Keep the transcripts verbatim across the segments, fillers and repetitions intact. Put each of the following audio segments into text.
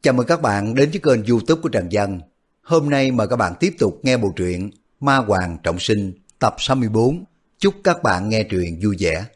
Chào mừng các bạn đến với kênh YouTube của Trần Dân. Hôm nay mời các bạn tiếp tục nghe bộ truyện Ma Hoàng Trọng Sinh tập sáu mươi bốn. Chúc các bạn nghe truyện vui vẻ.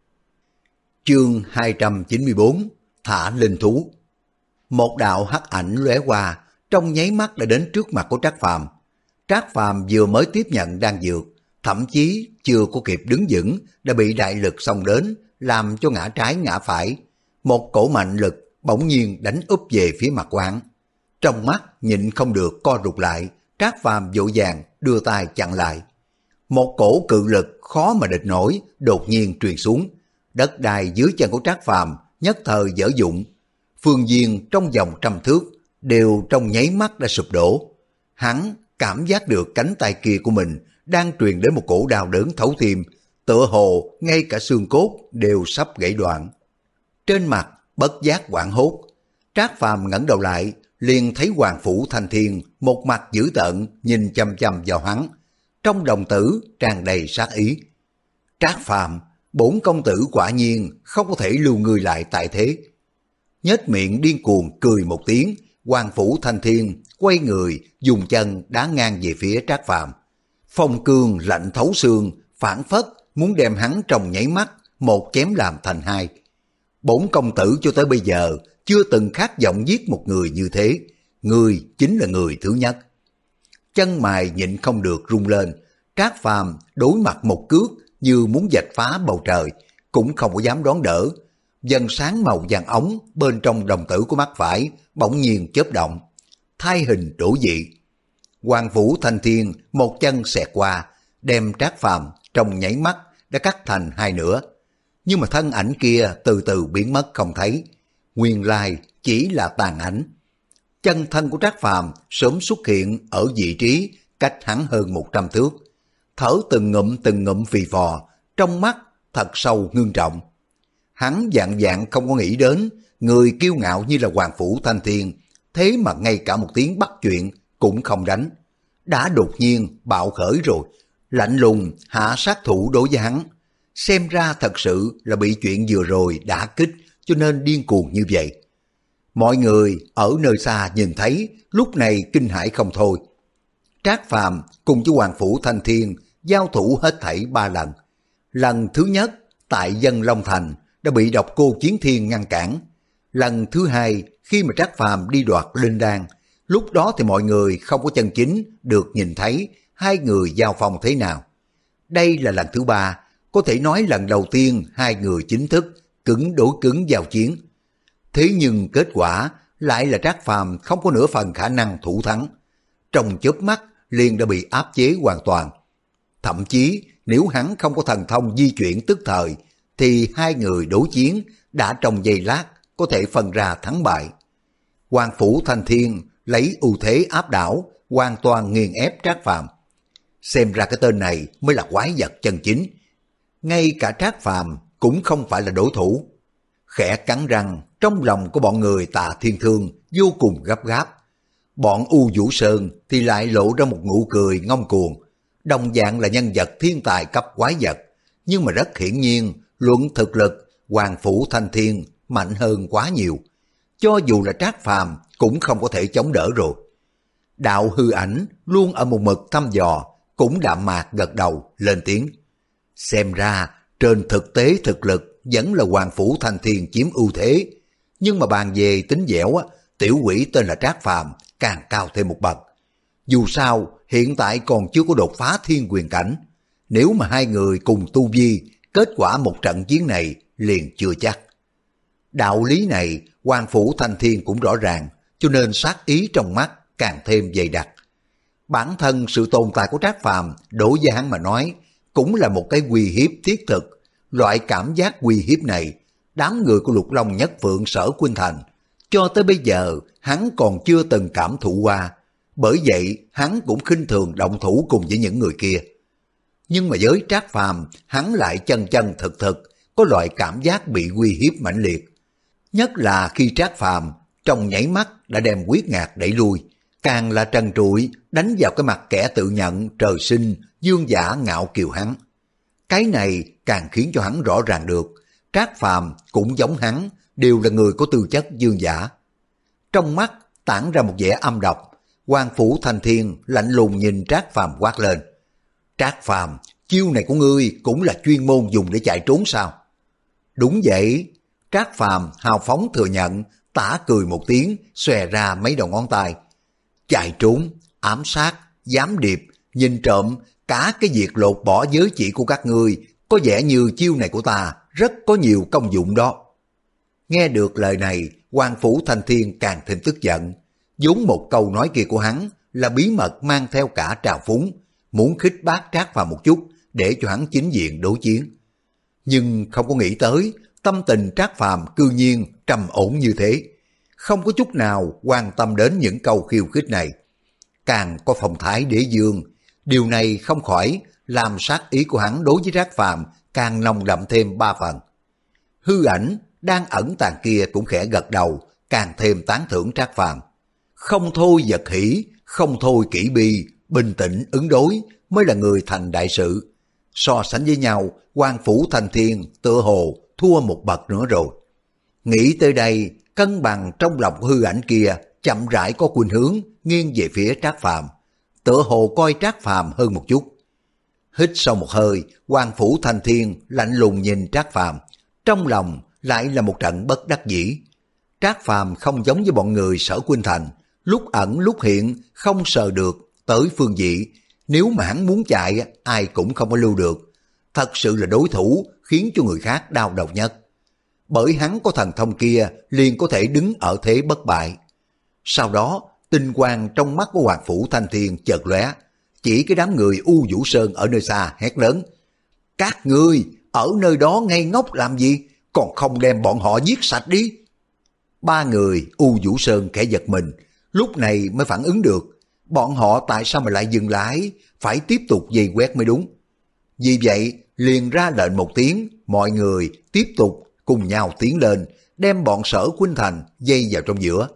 Chương hai trăm chín mươi bốn, Thả Linh Thú. Một đạo hắc ảnh lóe qua, trong nháy mắt đã đến trước mặt của Trác Phàm. Trác Phàm vừa mới tiếp nhận đan dược, thậm chí chưa có kịp đứng vững đã bị đại lực xông đến, làm cho ngã trái ngã phải. Một cổ mạnh lực bỗng nhiên đánh úp về phía mặt quán. Trong mắt nhịn không được co rụt lại, Trác Phàm vội vàng đưa tay chặn lại. Một cổ cự lực khó mà địch nổi đột nhiên truyền xuống, đất đai dưới chân của Trác Phàm nhất thời dở dụng. Phương viên trong vòng trăm thước đều trong nháy mắt đã sụp đổ. Hắn cảm giác được cánh tay kia của mình đang truyền đến một cổ đau đớn thấu tim, tựa hồ ngay cả xương cốt đều sắp gãy đoạn. Trên mặt bất giác hoảng hốt, Trác Phàm ngẩng đầu lại, liền thấy Hoàng Phủ Thanh Thiên một mặt dữ tợn nhìn chăm chăm vào hắn, trong đồng tử tràn đầy sát ý. Trác Phàm, bổn công tử quả nhiên không có thể lưu người lại tại thế. Nhếch miệng điên cuồng cười một tiếng, Hoàng Phủ Thanh Thiên quay người dùng chân đá ngang về phía Trác Phàm. Phong cương lạnh thấu xương, phảng phất muốn đem hắn trong nháy mắt một chém làm thành hai. Bổn công tử cho tới bây giờ chưa từng khát vọng giết một người như thế, người chính là người thứ nhất. Chân mày nhịn không được rung lên, Trác Phàm đối mặt một cước như muốn vạch phá bầu trời, cũng không có dám đón đỡ. Dần sáng màu vàng ống bên trong đồng tử của mắt phải bỗng nhiên chớp động, thay hình đổi dị. Hoàng Phủ Thanh Thiên một chân xẹt qua, đem Trác Phàm trong nháy mắt đã cắt thành hai nửa. Nhưng mà thân ảnh kia từ từ biến mất không thấy, nguyên lai chỉ là tàn ảnh. Chân thân của Trác Phàm sớm xuất hiện ở vị trí cách hắn hơn một trăm thước, thở từng ngụm từng ngụm phì phò, trong mắt thật sâu ngưng trọng. Hắn dạng dạng không có nghĩ đến người kiêu ngạo như là Hoàng Phủ Thanh Thiên, thế mà ngay cả một tiếng bắt chuyện cũng không đánh, đã đột nhiên bạo khởi rồi, lạnh lùng hạ sát thủ đối với hắn. Xem ra thật sự là bị chuyện vừa rồi đả kích cho nên điên cuồng như vậy. Mọi người ở nơi xa nhìn thấy lúc này kinh hãi không thôi. Trác Phàm cùng với Hoàng Phủ Thanh Thiên giao thủ hết thảy ba lần. Lần thứ nhất tại Dân Long Thành đã bị Độc Cô Chiến Thiên ngăn cản. Lần thứ hai khi mà Trác Phàm đi đoạt linh đan, lúc đó thì mọi người không có chân chính được nhìn thấy hai người giao phong thế nào. Đây là lần thứ ba, có thể nói lần đầu tiên hai người chính thức cứng đối cứng giao chiến. Thế nhưng kết quả lại là Trác Phàm không có nửa phần khả năng thủ thắng. Trong chớp mắt liền đã bị áp chế hoàn toàn. Thậm chí nếu hắn không có thần thông di chuyển tức thời, thì hai người đối chiến đã trong giây lát có thể phân ra thắng bại. Hoàng Phủ Thanh Thiên lấy ưu thế áp đảo, hoàn toàn nghiền ép Trác Phàm. Xem ra cái tên này mới là quái vật chân chính. Ngay cả Trác Phàm cũng không phải là đối thủ. Khẽ cắn răng, trong lòng của bọn người Tà Thiên Thương vô cùng gấp gáp. Bọn U Vũ Sơn thì lại lộ ra một nụ cười ngông cuồng. Đồng dạng là nhân vật thiên tài cấp quái vật, nhưng mà rất hiển nhiên luận thực lực Hoàng Phủ Thanh Thiên mạnh hơn quá nhiều. Cho dù là Trác Phàm cũng không có thể chống đỡ rồi. Đạo hư ảnh luôn ở một mực thăm dò, cũng đạm mạc gật đầu lên tiếng. Xem ra trên thực tế thực lực vẫn là Hoàng Phủ Thanh Thiên chiếm ưu thế, nhưng mà bàn về tính dẻo á, tiểu quỷ tên là Trác Phàm càng cao thêm một bậc. Dù sao hiện tại còn chưa có đột phá thiên quyền cảnh, nếu mà hai người cùng tu vi, kết quả một trận chiến này liền chưa chắc. Đạo lý này Hoàng Phủ Thanh Thiên cũng rõ ràng, cho nên sát ý trong mắt càng thêm dày đặc. Bản thân sự tồn tại của Trác Phàm đối với hắn mà nói cũng là một cái uy hiếp thiết thực. Loại cảm giác uy hiếp này, đám người của Lục Long Nhất Phượng Sở Khuynh Thành cho tới bây giờ hắn còn chưa từng cảm thụ qua. Bởi vậy hắn cũng khinh thường động thủ cùng với những người kia. Nhưng mà với Trác Phàm, hắn lại chân chân thực thực có loại cảm giác bị uy hiếp mãnh liệt. Nhất là khi Trác Phàm trong nháy mắt đã đem Quyết Ngạc đẩy lui, càng là trần trụi đánh vào cái mặt kẻ tự nhận trời sinh dương giả ngạo kiều hắn. Cái này càng khiến cho hắn rõ ràng được Trác Phàm cũng giống hắn, đều là người có tư chất dương giả. Trong mắt tản ra một vẻ âm độc. Quan Phủ Thanh Thiên lạnh lùng nhìn Trác Phàm quát lên. Trác Phàm, chiêu này của ngươi cũng là chuyên môn dùng để chạy trốn sao? Đúng vậy. Trác Phàm hào phóng thừa nhận, tả cười một tiếng, xòe ra mấy đầu ngón tay. Chạy trốn, ám sát, giám điệp, nhìn trộm, cả cái việc lột bỏ giới chỉ của các ngươi, có vẻ như chiêu này của ta rất có nhiều công dụng đó. Nghe được lời này, Quan Phủ Thanh Thiên càng thêm tức giận. Vốn một câu nói kia của hắn là bí mật mang theo cả trào phúng, muốn khích bác Trác Phàm một chút để cho hắn chính diện đối chiến. Nhưng không có nghĩ tới, tâm tình Trác Phàm cư nhiên trầm ổn như thế, không có chút nào quan tâm đến những câu khiêu khích này. Càng có phong thái đế dương, điều này không khỏi làm sát ý của hắn đối với Trác Phàm càng nồng đậm thêm ba phần. Hư ảnh đang ẩn tàng kia cũng khẽ gật đầu, càng thêm tán thưởng Trác Phàm. Không thôi vật hỷ, không thôi kỹ bi, bình tĩnh ứng đối mới là người thành đại sự. So sánh với nhau, Quan Phủ Thanh Thiên tựa hồ thua một bậc nữa rồi. Nghĩ tới đây, cân bằng trong lòng hư ảnh kia chậm rãi có khuynh hướng nghiêng về phía Trác Phàm, tựa hồ coi Trác Phàm hơn một chút. Hít sâu một hơi, Quan Phủ Thanh Thiên lạnh lùng nhìn Trác Phàm, trong lòng lại là một trận bất đắc dĩ. Trác Phàm không giống với bọn người Sở Khuynh Thành, lúc ẩn lúc hiện, không sờ được tới phương vị. Nếu mà hắn muốn chạy, ai cũng không có lưu được. Thật sự là đối thủ khiến cho người khác đau đầu nhất. Bởi hắn có thần thông kia, liền có thể đứng ở thế bất bại. Sau đó, tinh quang trong mắt của Hoàng Phủ Thanh Thiên chợt lóe, chỉ cái đám người U Vũ Sơn ở nơi xa hét lớn. Các ngươi ở nơi đó ngây ngốc làm gì, còn không đem bọn họ giết sạch đi. Ba người U Vũ Sơn khẽ giật mình, lúc này mới phản ứng được. Bọn họ tại sao mà lại dừng lại, phải tiếp tục vây quét mới đúng. Vì vậy, liền ra lệnh một tiếng, mọi người tiếp tục cùng nhau tiến lên, đem bọn Sở Khuynh Thành dây vào trong giữa.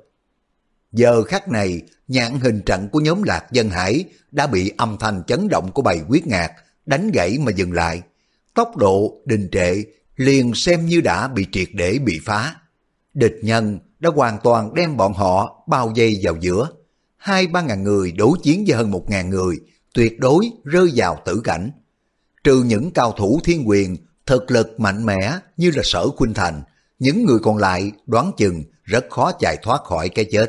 Giờ khắc này, nhãn hình trận của nhóm Lạc Dân Hải đã bị âm thanh chấn động của bầy quyết ngạc đánh gãy mà dừng lại. Tốc độ đình trệ liền xem như đã bị triệt để bị phá. Địch nhân đã hoàn toàn đem bọn họ bao vây vào giữa. Hai ba ngàn người đối chiến với hơn một ngàn người, tuyệt đối rơi vào tử cảnh. Trừ những cao thủ thiên quyền thực lực mạnh mẽ như là Sở Khuynh Thành, những người còn lại đoán chừng rất khó chạy thoát khỏi cái chết.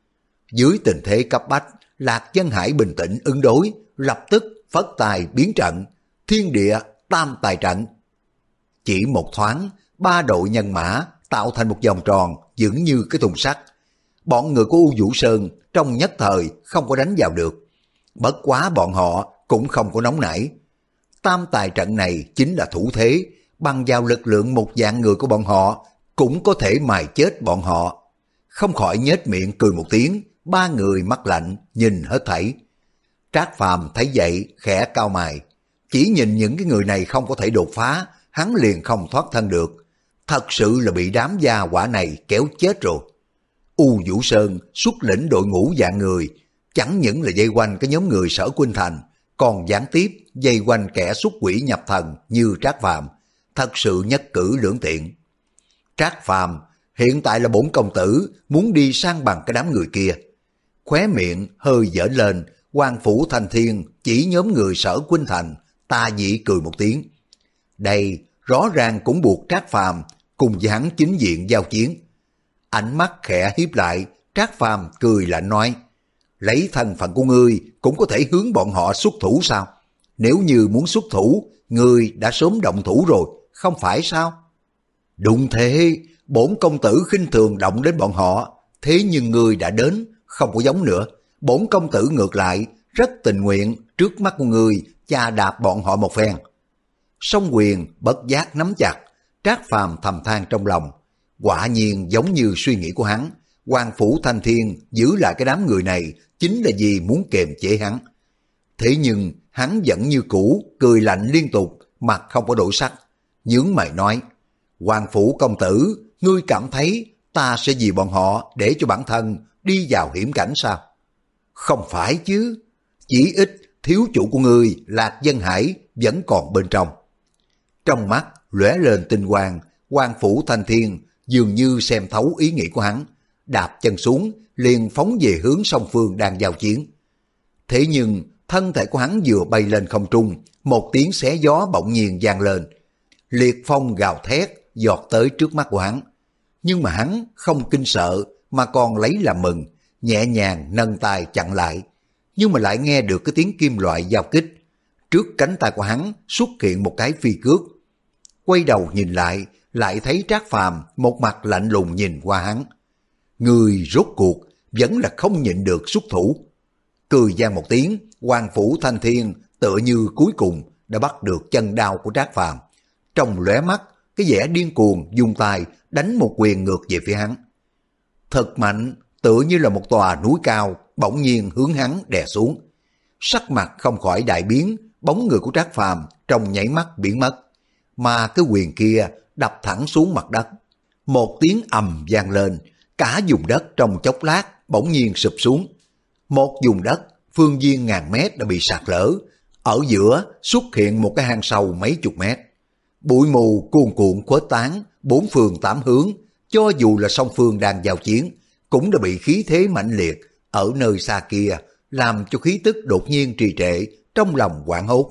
Dưới tình thế cấp bách, Lạc Dân Hải bình tĩnh ứng đối, lập tức phất tài biến trận, thiên địa tam tài trận. Chỉ một thoáng, ba đội nhân mã tạo thành một vòng tròn vững như cái thùng sắt. Bọn người của U Vũ Sơn trong nhất thời không có đánh vào được. Bất quá bọn họ cũng không có nóng nảy. Tam tài trận này chính là thủ thế, bằng vào lực lượng một vạn người của bọn họ cũng có thể mài chết bọn họ. Không khỏi nhếch miệng cười một tiếng, ba người mắt lạnh nhìn hết thảy. Trác Phàm thấy vậy khẽ cau mày, chỉ nhìn những cái người này không có thể đột phá, hắn liền không thoát thân được. Thật sự là bị đám gia hỏa này kéo chết rồi. U Vũ Sơn xuất lĩnh đội ngũ vạn người, chẳng những là dây quanh cái nhóm người Sở Khuynh Thành, còn gián tiếp dây quanh kẻ xuất quỷ nhập thần như Trác Phàm, thật sự nhất cử lưỡng tiện. Trác Phàm hiện tại là bổn công tử muốn đi sang bằng cái đám người kia. Khóe miệng hơi dở lên, Quan Phủ Thanh Thiên chỉ nhóm người Sở Khuynh Thành, ta dị cười một tiếng. Đây rõ ràng cũng buộc Trác Phàm cùng với hắn chính diện giao chiến. Ánh mắt khẽ hiếp lại, Trác Phàm cười lạnh nói, lấy thân phận của ngươi cũng có thể hướng bọn họ xuất thủ sao? Nếu như muốn xuất thủ, ngươi đã sớm động thủ rồi, không phải sao? Đúng thế, bổn công tử khinh thường động đến bọn họ, thế nhưng ngươi đã đến, không có giống nữa. Bổn công tử ngược lại, rất tình nguyện trước mắt của ngươi chà đạp bọn họ một phen. Song quyền bất giác nắm chặt, Trác Phàm thầm than trong lòng. Quả nhiên giống như suy nghĩ của hắn, Hoàng Phủ Thanh Thiên giữ lại cái đám người này chính là vì muốn kiềm chế hắn. Thế nhưng hắn vẫn như cũ, cười lạnh liên tục, mặt không có đổi sắc. Nhướng mày nói, Hoàng Phủ công tử, ngươi cảm thấy ta sẽ vì bọn họ để cho bản thân đi vào hiểm cảnh sao? Không phải chứ, chỉ ít thiếu chủ của ngươi Lạc Dân Hải vẫn còn bên trong. Trong mắt lóe lên tinh quang, Hoàng Phủ Thanh Thiên dường như xem thấu ý nghĩ của hắn, đạp chân xuống, liền phóng về hướng song phương đang giao chiến. Thế nhưng, thân thể của hắn vừa bay lên không trung, một tiếng xé gió bỗng nhiên vang lên. Liệt phong gào thét, giọt tới trước mắt của hắn. Nhưng mà hắn không kinh sợ, mà còn lấy làm mừng, nhẹ nhàng nâng tay chặn lại. Nhưng mà lại nghe được cái tiếng kim loại giao kích. Trước cánh tay của hắn xuất hiện một cái phi cước. Quay đầu nhìn lại, lại thấy Trác Phàm một mặt lạnh lùng nhìn qua hắn. Người rốt cuộc vẫn là không nhịn được xuất thủ. Cười gian một tiếng, Hoàng Phủ Thanh Thiên tựa như cuối cùng đã bắt được chân đao của Trác Phàm. Trong lóe mắt, cái vẻ điên cuồng dùng tay đánh một quyền ngược về phía hắn. Thật mạnh, tựa như là một tòa núi cao bỗng nhiên hướng hắn đè xuống. Sắc mặt không khỏi đại biến, bóng người của Trác Phàm trong nháy mắt biến mất, mà cái quyền kia đập thẳng xuống mặt đất. Một tiếng ầm vang lên, cả vùng đất trong chốc lát bỗng nhiên sụp xuống. Một vùng đất phương viên ngàn mét đã bị sạt lở, ở giữa xuất hiện một cái hang sâu mấy chục mét. Bụi mù cuồn cuộn khuếch tán bốn phương tám hướng, cho dù là song phương đang giao chiến cũng đã bị khí thế mãnh liệt ở nơi xa kia làm cho khí tức đột nhiên trì trệ, trong lòng hoảng hốt.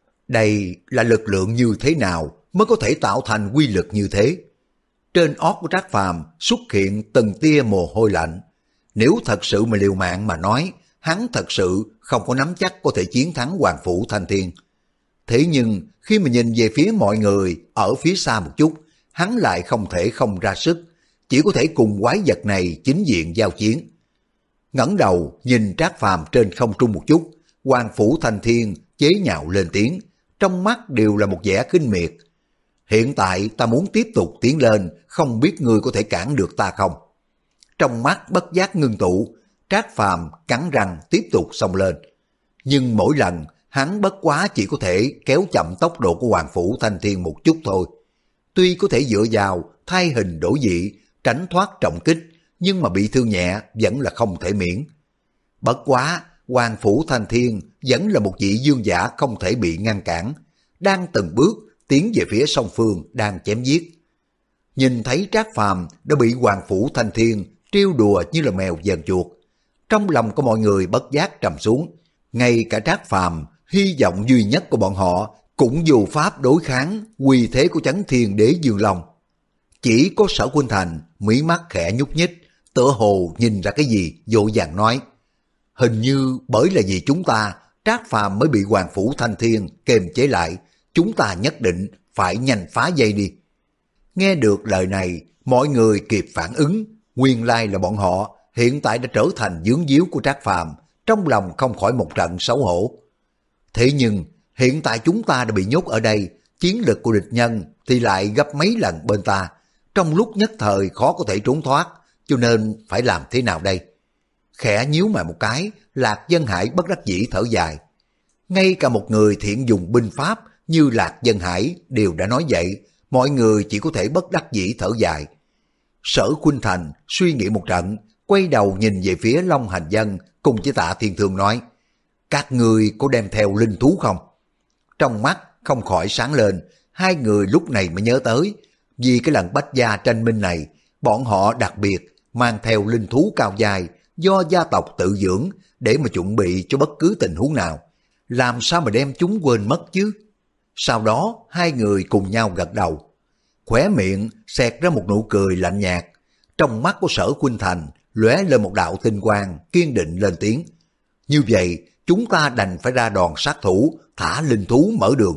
Đây là lực lượng như thế nào mới có thể tạo thành quy lực như thế? Trên ót của Trác Phàm xuất hiện từng tia mồ hôi lạnh. Nếu thật sự mà liều mạng mà nói, hắn thật sự không có nắm chắc có thể chiến thắng Hoàng Phủ Thanh Thiên. Thế nhưng khi mà nhìn về phía mọi người ở phía xa một chút, hắn lại không thể không ra sức, chỉ có thể cùng quái vật này chính diện giao chiến. Ngẩng đầu nhìn Trác Phàm trên không trung một chút, Hoàng Phủ Thanh Thiên chế nhạo lên tiếng, trong mắt đều là một vẻ khinh miệt. Hiện tại ta muốn tiếp tục tiến lên, không biết ngươi có thể cản được ta không? Trong mắt bất giác ngưng tụ, Trác Phàm cắn răng tiếp tục xông lên. Nhưng mỗi lần hắn bất quá chỉ có thể kéo chậm tốc độ của Hoàng Phủ Thanh Thiên một chút thôi. Tuy có thể dựa vào thay hình đổi dị, tránh thoát trọng kích, nhưng mà bị thương nhẹ vẫn là không thể miễn. Bất quá, Hoàng Phủ Thanh Thiên vẫn là một vị dương giả không thể bị ngăn cản, đang từng bước tiến về phía song phương đang chém giết. Nhìn thấy Trác Phàm đã bị Hoàng Phủ Thanh Thiên trêu đùa như là mèo dần chuột, trong lòng của mọi người bất giác trầm xuống. Ngay cả Trác Phàm, hy vọng duy nhất của bọn họ, cũng vô pháp đối kháng uy thế của Chấn Thiên Đế Dương Long. Chỉ có Sở Khuynh Thành mí mắt khẽ nhúc nhích, tựa hồ nhìn ra cái gì, vội vàng nói: hình như bởi là vì chúng ta, Trác Phàm mới bị Hoàng Phủ Thanh Thiên kềm chế lại, chúng ta nhất định phải nhanh phá dây đi. Nghe được lời này, mọi người kịp phản ứng, nguyên lai là bọn họ hiện tại đã trở thành vướng víu của Trác Phàm, trong lòng không khỏi một trận xấu hổ. Thế nhưng hiện tại chúng ta đã bị nhốt ở đây, chiến lực của địch nhân thì lại gấp mấy lần bên ta, trong lúc nhất thời khó có thể trốn thoát, cho nên phải làm thế nào đây? Khẽ nhíu mày một cái, Lạc Dân Hải bất đắc dĩ thở dài. Ngay cả một người thiện dùng binh pháp như Lạc Dân Hải đều đã nói vậy, mọi người chỉ có thể bất đắc dĩ thở dài. Sở Khuynh Thành suy nghĩ một trận, quay đầu nhìn về phía Long Hành Dân cùng với Tạ Thiên Thương nói: các người có đem theo linh thú không? Trong mắt không khỏi sáng lên, hai người lúc này mới nhớ tới, vì cái lần bách gia tranh minh này, bọn họ đặc biệt mang theo linh thú cao dài do gia tộc tự dưỡng để mà chuẩn bị cho bất cứ tình huống nào. Làm sao mà đem chúng quên mất chứ? Sau đó hai người cùng nhau gật đầu, khóe miệng xẹt ra một nụ cười lạnh nhạt. Trong mắt của Sở Khuynh Thành lóe lên một đạo tinh quang, kiên định lên tiếng: như vậy chúng ta đành phải ra đòn sát thủ, thả linh thú mở đường.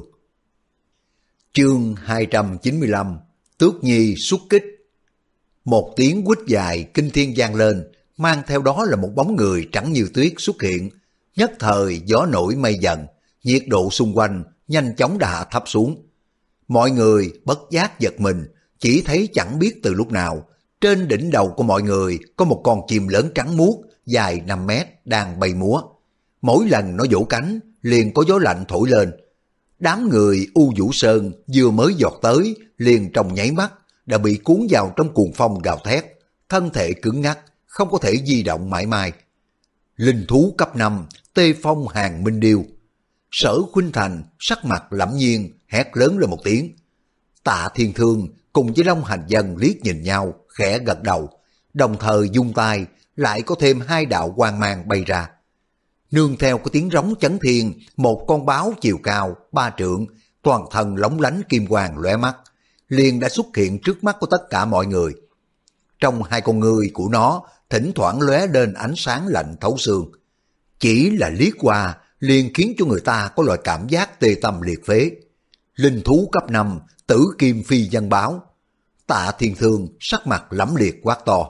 Chương hai trăm chín mươi lăm, Tước Nhi xuất kích. Một tiếng quýt dài kinh thiên vang lên, mang theo đó là một bóng người trắng như tuyết xuất hiện. Nhất thời gió nổi mây dần, nhiệt độ xung quanh nhanh chóng đã hạ thấp xuống. Mọi người bất giác giật mình, chỉ thấy chẳng biết từ lúc nào, trên đỉnh đầu của mọi người có một con chim lớn trắng muốt dài năm mét đang bay múa. Mỗi lần nó vỗ cánh liền có gió lạnh thổi lên. Đám người U Vũ Sơn vừa mới giọt tới, liền trong nháy mắt đã bị cuốn vào trong cuồng phong gào thét, thân thể cứng ngắc, không có thể di động mãi mai. Linh thú cấp năm, Tê Phong Hàng Minh Điêu. Sở Khuynh Thành sắc mặt lẫm nhiên hét lớn lên một tiếng. Tạ Thiên Thương cùng với Long Hành Dân liếc nhìn nhau, khẽ gật đầu. đồng thời dung tay lại có thêm hai đạo quang mang bay ra. Nương theo cái tiếng rống chấn thiên, một con báo chiều cao ba trượng, toàn thân lóng lánh kim quang lóe mắt, liền đã xuất hiện trước mắt của tất cả mọi người. Trong hai con ngươi của nó thỉnh thoảng lóe lên ánh sáng lạnh thấu xương, chỉ là liếc qua liền khiến cho người ta có loại cảm giác tê tâm liệt phế. Linh thú cấp năm, tử kim phi dân báo. Tạ Thiên Thương sắc mặt lẫm liệt quát to.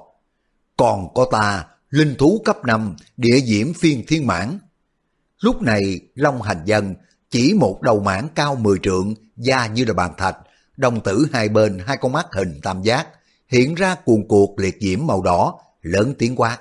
Còn có ta, linh thú cấp năm, địa diễm phiên thiên mãn. Lúc này Long Hành Dân chỉ một đầu mãn cao mười trượng, da như là bàn thạch, đồng tử hai bên hai con mắt hình tam giác, hiện ra cuồn cuộn liệt diễm màu đỏ, lớn tiếng quát.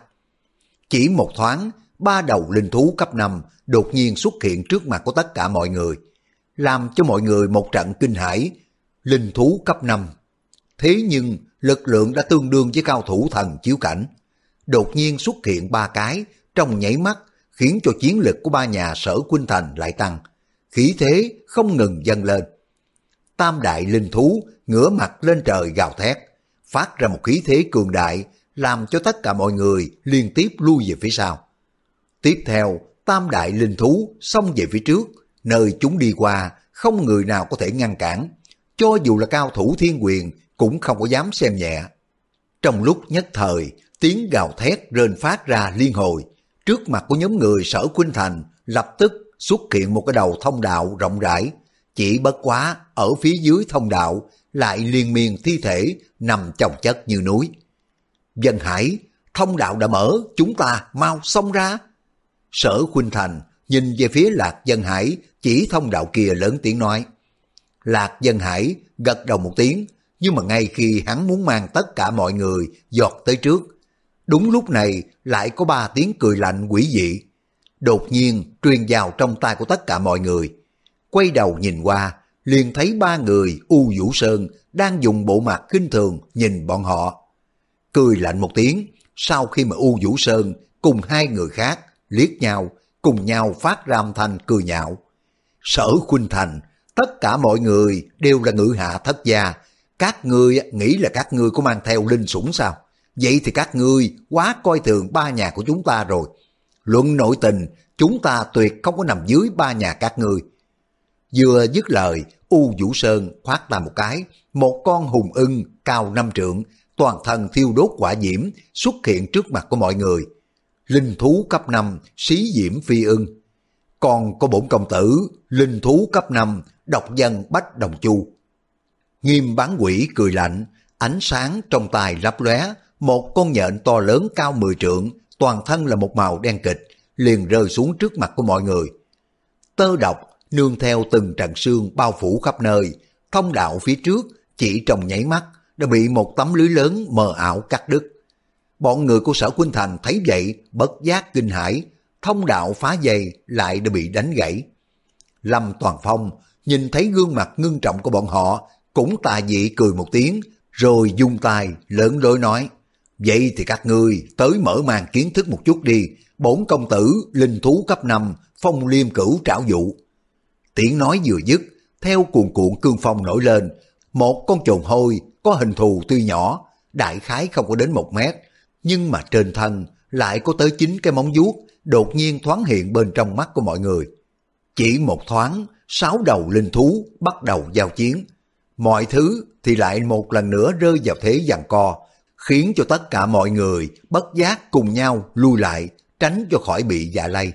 Chỉ một thoáng, ba đầu linh thú cấp năm đột nhiên xuất hiện trước mặt của tất cả mọi người, làm cho mọi người một trận kinh hãi. Linh thú cấp năm, thế nhưng lực lượng đã tương đương với cao thủ thần chiếu cảnh. Đột nhiên xuất hiện ba cái, trong nháy mắt, khiến cho chiến lực của ba nhà Sở Khuynh Thành lại tăng, khí thế không ngừng dâng lên. Tam đại linh thú ngửa mặt lên trời gào thét, phát ra một khí thế cường đại, làm cho tất cả mọi người liên tiếp lui về phía sau. Tiếp theo, tam đại linh thú xông về phía trước, nơi chúng đi qua không người nào có thể ngăn cản, cho dù là cao thủ thiên quyền cũng không có dám xem nhẹ. Trong lúc nhất thời, tiếng gào thét rền phát ra liên hồi, trước mặt của nhóm người Sở Khuynh Thành lập tức xuất hiện một cái đầu thông đạo rộng rãi, chỉ bất quá ở phía dưới thông đạo lại liên miên thi thể nằm chồng chất như núi. Dân Hải, thông đạo đã mở, chúng ta mau xông ra. Sở Khuynh Thành nhìn về phía Lạc Dân Hải, chỉ thông đạo kia lớn tiếng nói. Lạc Dân Hải gật đầu một tiếng, nhưng mà ngay khi hắn muốn mang tất cả mọi người giọt tới trước, đúng lúc này lại có ba tiếng cười lạnh quỷ dị đột nhiên truyền vào trong tai của tất cả mọi người. Quay đầu nhìn qua, liền thấy ba người U Vũ Sơn đang dùng bộ mặt khinh thường nhìn bọn họ. Cười lạnh một tiếng, sau khi mà U Vũ Sơn cùng hai người khác liếc nhau, cùng nhau phát ra âm thanh cười nhạo. Sở Khuynh Thành, tất cả mọi người đều là ngự hạ thất gia, các ngươi nghĩ là các ngươi có mang theo linh sủng sao? Vậy thì các ngươi quá coi thường ba nhà của chúng ta rồi. Luận nội tình, chúng ta tuyệt không có nằm dưới ba nhà các ngươi. Vừa dứt lời, U Vũ Sơn khoát tay một cái, một con hùng ưng cao năm trượng, toàn thân thiêu đốt hỏa diễm xuất hiện trước mặt của mọi người. Linh thú cấp năm, xí diễm phi ưng. Còn có bổn công tử, linh thú cấp năm, độc dân bách đồng chu. Nghiêm Bán Quỷ cười lạnh, ánh sáng trong tay lấp lóe, một con nhện to lớn cao mười trượng, toàn thân là một màu đen kịch, liền rơi xuống trước mặt của mọi người. Tơ độc nương theo từng trận sương bao phủ khắp nơi, thông đạo phía trước chỉ trong nháy mắt đã bị một tấm lưới lớn mờ ảo cắt đứt. Bọn người của Sở Khuynh Thành thấy vậy bất giác kinh hãi, thông đạo phá dày lại đã bị đánh gãy. Lâm Toàn Phong nhìn thấy gương mặt ngưng trọng của bọn họ, cũng tà dị cười một tiếng, rồi dung tay lớn lối nói: vậy thì các ngươi tới mở màn kiến thức một chút đi, bổn công tử linh thú cấp năm, Phong Liêm Cửu Trảo Dụ. Tiếng nói vừa dứt, theo cuồn cuộn cương phong nổi lên, một con chồn hôi có hình thù tuy nhỏ, đại khái không có đến một mét, nhưng mà trên thân lại có tới chín cái móng vuốt, đột nhiên thoáng hiện bên trong mắt của mọi người. Chỉ một thoáng, sáu đầu linh thú bắt đầu giao chiến. Mọi thứ thì lại một lần nữa rơi vào thế giằng co, khiến cho tất cả mọi người bất giác cùng nhau lui lại, tránh cho khỏi bị dạ lây.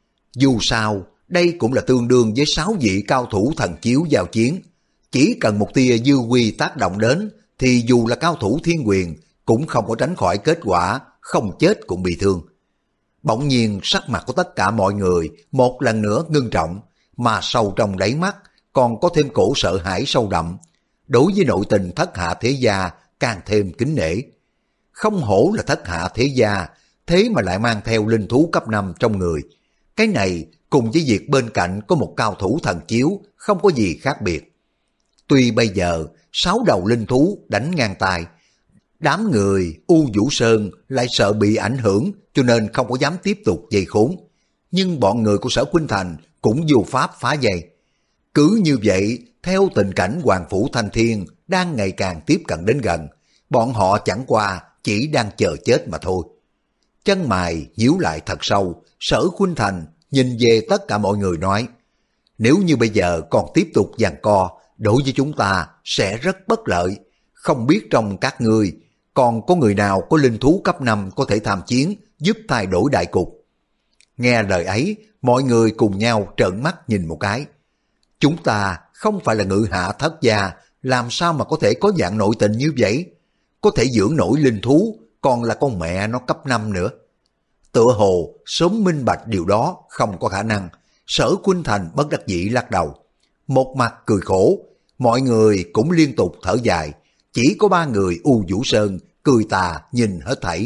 Dù sao, đây cũng là tương đương với sáu vị cao thủ thần chiếu giao chiến. Chỉ cần một tia dư quy tác động đến, thì dù là cao thủ thiên quyền cũng không có tránh khỏi kết quả không chết cũng bị thương. Bỗng nhiên sắc mặt của tất cả mọi người một lần nữa ngưng trọng, mà sâu trong đáy mắt còn có thêm cổ sợ hãi sâu đậm. Đối với nội tình thất hạ thế gia càng thêm kính nể. Không hổ là thất hạ thế gia, thế mà lại mang theo linh thú cấp năm trong người. Cái này cùng với việc bên cạnh có một cao thủ thần chiếu không có gì khác biệt. Tuy bây giờ sáu đầu linh thú đánh ngang tài, đám người U Vũ Sơn lại sợ bị ảnh hưởng cho nên không có dám tiếp tục dây khốn. Nhưng bọn người của Sở Khuynh Thành cũng vô pháp phá dây. Cứ như vậy, theo tình cảnh Hoàng Phủ Thanh Thiên đang ngày càng tiếp cận đến gần, bọn họ chẳng qua chỉ đang chờ chết mà thôi. Chân mày nhíu lại thật sâu, Sở Khuynh Thành nhìn về tất cả mọi người nói, nếu như bây giờ còn tiếp tục giằng co, đối với chúng ta sẽ rất bất lợi. Không biết trong các ngươi còn có người nào có linh thú cấp năm có thể tham chiến giúp thay đổi đại cục. Nghe lời ấy, mọi người cùng nhau trợn mắt nhìn một cái. Chúng ta không phải là ngự hạ thất gia, làm sao mà có thể có dạng nội tình như vậy? Có thể dưỡng nổi linh thú, còn là con mẹ nó cấp năm nữa. Tựa hồ sớm minh bạch điều đó không có khả năng. Sở Khuynh Thành bất đắc dĩ lắc đầu. Một mặt cười khổ, mọi người cũng liên tục thở dài. Chỉ có ba người U Vũ Sơn cười tà nhìn hết thảy.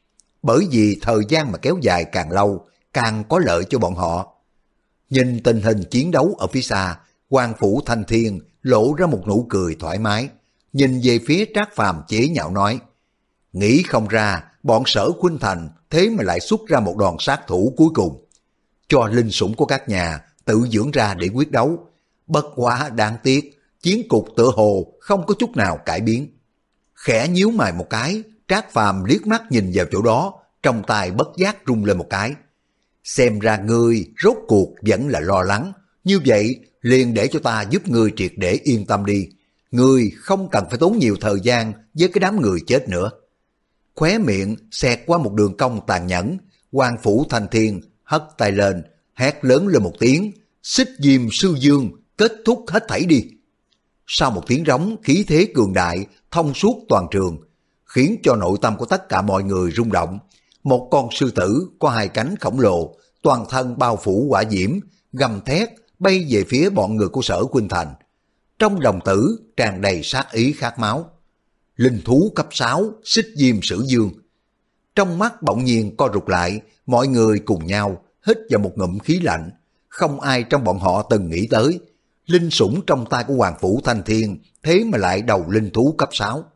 Bởi vì thời gian mà kéo dài càng lâu, càng có lợi cho bọn họ. Nhìn tình hình chiến đấu ở phía xa, Hoàng Phủ Thanh Thiên lộ ra một nụ cười thoải mái. Nhìn về phía Trác Phàm chế nhạo nói, nghĩ không ra bọn Sở Khuynh Thành thế mà lại xuất ra một đòn sát thủ cuối cùng. Cho linh sủng của các nhà tự dưỡng ra để quyết đấu. Bất quá đáng tiếc, chiến cục tựa hồ không có chút nào cải biến. Khẽ nhíu mày một cái, Trác Phàm liếc mắt nhìn vào chỗ đó, trong tay bất giác rung lên một cái. Xem ra ngươi rốt cuộc vẫn là lo lắng, như vậy liền để cho ta giúp ngươi triệt để yên tâm đi. Ngươi không cần phải tốn nhiều thời gian với cái đám người chết nữa. Khóe miệng xẹt qua một đường cong tàn nhẫn, Hoàng Phủ Thanh Thiên hất tay lên, hét lớn lên một tiếng, Xích Diêm Sư Dương, kết thúc hết thảy đi. Sau một tiếng rống khí thế cường đại, thông suốt toàn trường, khiến cho nội tâm của tất cả mọi người rung động. Một con sư tử có hai cánh khổng lồ, toàn thân bao phủ hỏa diễm, gầm thét bay về phía bọn người của Sở Khuynh Thành. Trong đồng tử tràn đầy sát ý khát máu. Linh thú cấp sáu, Xích Diêm Sử Dương. Trong mắt bỗng nhiên co rụt lại, mọi người cùng nhau hít vào một ngụm khí lạnh. Không ai trong bọn họ từng nghĩ tới, linh sủng trong tay của Hoàng Phủ Thanh Thiên thế mà lại đầu linh thú cấp sáu.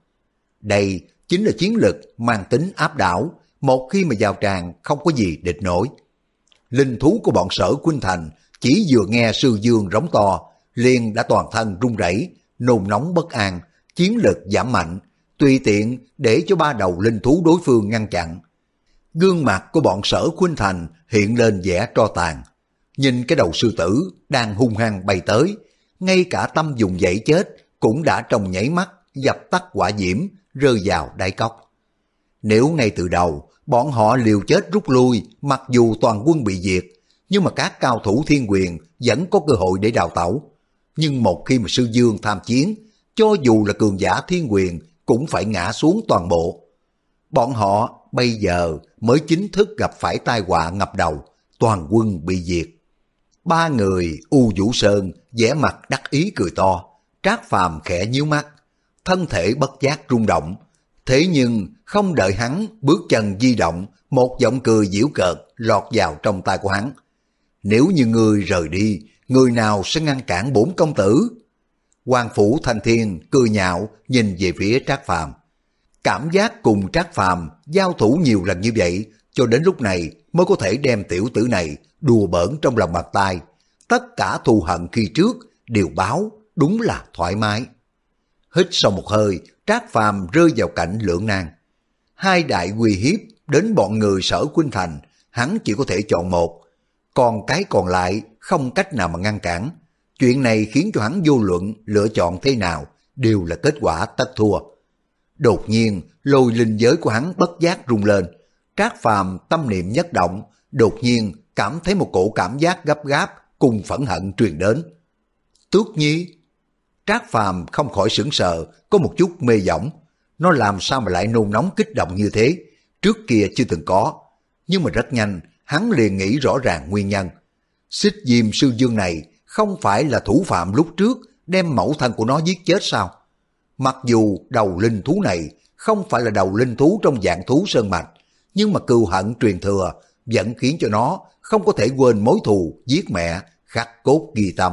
Đây chính là chiến lực mang tính áp đảo, một khi mà vào tràng không có gì địch nổi. Linh thú của bọn Sở Khuynh Thành chỉ vừa nghe Sư Dương rống to, liền đã toàn thân run rẩy, nôn nóng bất an, chiến lực giảm mạnh, tùy tiện để cho ba đầu linh thú đối phương ngăn chặn. Gương mặt của bọn Sở Khuynh Thành hiện lên vẻ tro tàn. Nhìn cái đầu sư tử đang hung hăng bay tới, ngay cả tâm dùng dãy chết cũng đã trong nháy mắt dập tắt hỏa diễm, rơi vào đáy cốc. Nếu ngay từ đầu bọn họ liều chết rút lui, mặc dù toàn quân bị diệt, nhưng mà các cao thủ Thiên Quyền vẫn có cơ hội để đào tẩu. Nhưng một khi mà Sư Dương tham chiến, cho dù là cường giả Thiên Quyền cũng phải ngã xuống toàn bộ. Bọn họ bây giờ mới chính thức gặp phải tai họa ngập đầu, toàn quân bị diệt. Ba người U Vũ Sơn vẻ mặt đắc ý cười to, Trác Phàm khẽ nhíu mắt, thân thể bất giác rung động. Thế nhưng không đợi hắn bước chân di động, một giọng cười giễu cợt lọt vào trong tai của hắn. Nếu như ngươi rời đi, người nào sẽ ngăn cản bổn công tử? Hoàng Phủ Thanh Thiên cười nhạo nhìn về phía Trác Phàm. Cảm giác cùng Trác Phàm giao thủ nhiều lần như vậy, cho đến lúc này mới có thể đem tiểu tử này đùa bỡn trong lòng bàn tay. Tất cả thù hận khi trước đều báo, đúng là thoải mái. Hít sau một hơi, Trác Phàm rơi vào cảnh lưỡng nan. Hai đại uy hiếp đến bọn người Sở Khuynh Thành, hắn chỉ có thể chọn một. Còn cái còn lại không cách nào mà ngăn cản. Chuyện này khiến cho hắn vô luận lựa chọn thế nào đều là kết quả tất thua. Đột nhiên lôi linh giới của hắn bất giác rung lên. Trác Phàm tâm niệm nhất động, đột nhiên cảm thấy một cổ cảm giác gấp gáp cùng phẫn hận truyền đến. Tước Nhi. Trác Phàm không khỏi sững sờ, có một chút mê võng. Nó làm sao mà lại nôn nóng kích động như thế, trước kia chưa từng có. Nhưng mà rất nhanh, hắn liền nghĩ rõ ràng nguyên nhân. Xích Diêm Sư Dương này không phải là thủ phạm lúc trước đem mẫu thân của nó giết chết sao? Mặc dù đầu linh thú này không phải là đầu linh thú trong dạng thú sơn mạch, nhưng mà cừu hận truyền thừa vẫn khiến cho nó không có thể quên mối thù giết mẹ khắc cốt ghi tâm.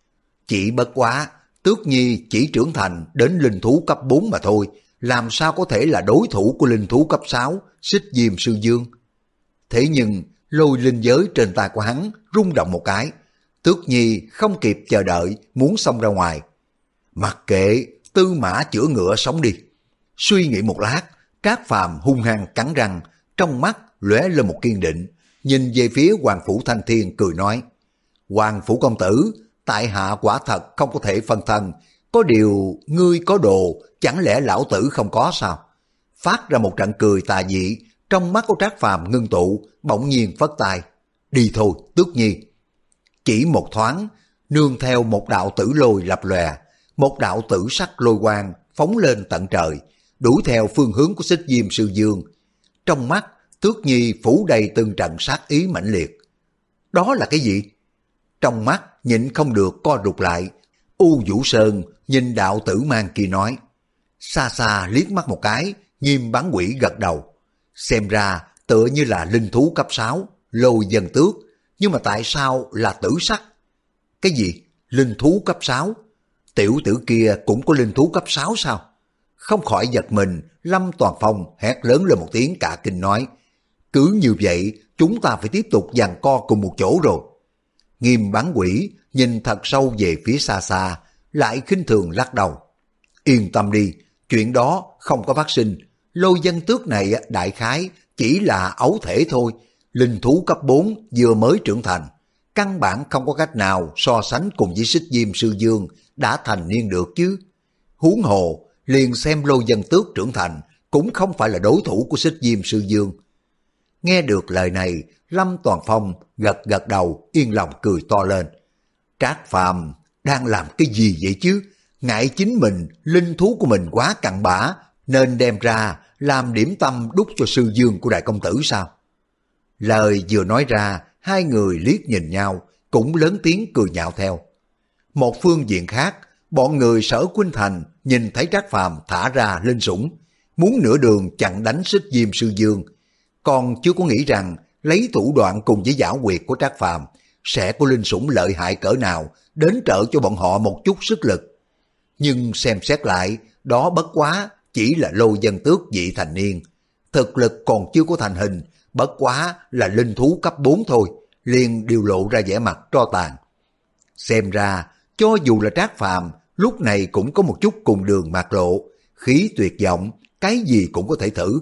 Chỉ bất quá, Tước Nhi chỉ trưởng thành đến linh thú cấp bốn mà thôi, làm sao có thể là đối thủ của linh thú cấp sáu, Xích Diêm Sư Dương. Thế nhưng, lôi linh giới trên tay của hắn rung động một cái, Tước Nhi không kịp chờ đợi muốn xông ra ngoài. Mặc kệ, tư mã chữa ngựa sống đi. Suy nghĩ một lát, Trác Phàm hung hăng cắn răng, trong mắt lóe lên một kiên định, nhìn về phía Hoàng Phủ Thanh Thiên cười nói: Hoàng Phủ công tử, tại hạ quả thật không có thể phân thân, có điều ngươi có đồ, chẳng lẽ lão tử không có sao? Phát ra một trận cười tà dị, trong mắt của Trác Phàm ngưng tụ, bỗng nhiên phất tay: Đi thôi, Tước Nhi. Chỉ một thoáng, nương theo một đạo tử lôi lập lòe, một đạo tử sắc lôi quang phóng lên tận trời, đuổi theo phương hướng của Xích Diêm Sư Dương. Trong mắt Tước Nhi phủ đầy từng trận sát ý mãnh liệt. Đó là cái gì? Trong mắt nhịn không được co rụt lại. U Vũ Sơn nhìn đạo tử mang kia nói. Xa xa liếc mắt một cái, Nghiêm Bán Quỷ gật đầu. Xem ra tựa như là linh thú cấp sáu, Lôi Dân Tước, nhưng mà tại sao là tử sắc? Cái gì? Linh thú cấp sáu? Tiểu tử kia cũng có linh thú cấp sáu sao? Không khỏi giật mình, Lâm Toàn Phong hét lớn lên một tiếng cả kinh nói. Cứ như vậy, chúng ta phải tiếp tục giằng co cùng một chỗ rồi. Nghiêm Bán Quỷ nhìn thật sâu về phía xa xa, lại khinh thường lắc đầu. Yên tâm đi, chuyện đó không có phát sinh. Lôi Dân Tước này đại khái chỉ là ấu thể thôi, linh thú cấp bốn vừa mới trưởng thành, căn bản không có cách nào so sánh cùng với Xích Diêm Sư Dương đã thành niên được chứ. Huống hồ, liền xem Lôi Dân Tước trưởng thành cũng không phải là đối thủ của Xích Diêm Sư Dương. Nghe được lời này, Lâm Toàn Phong gật gật đầu, yên lòng cười to lên. Trác Phàm đang làm cái gì vậy chứ? Ngại chính mình, linh thú của mình quá cặn bã, nên đem ra làm điểm tâm đút cho sư dương của đại công tử sao? Lời vừa nói ra, hai người liếc nhìn nhau, cũng lớn tiếng cười nhạo theo. Một phương diện khác, bọn người Sở Khuynh Thành nhìn thấy Trác Phàm thả ra linh sủng, muốn nửa đường chặn đánh Xích Diêm Sư Dương, còn chưa có nghĩ rằng lấy thủ đoạn cùng với giảo quyệt của Trác Phàm sẽ có linh sủng lợi hại cỡ nào đến trợ cho bọn họ một chút sức lực. Nhưng xem xét lại, đó bất quá chỉ là Lôi Dân Tước vị thành niên, thực lực còn chưa có thành hình, bất quá là linh thú cấp bốn thôi, liền đều lộ ra vẻ mặt tro tàn. Xem ra, cho dù là Trác Phàm lúc này cũng có một chút cùng đường mạt lộ, khí tuyệt vọng, cái gì cũng có thể thử.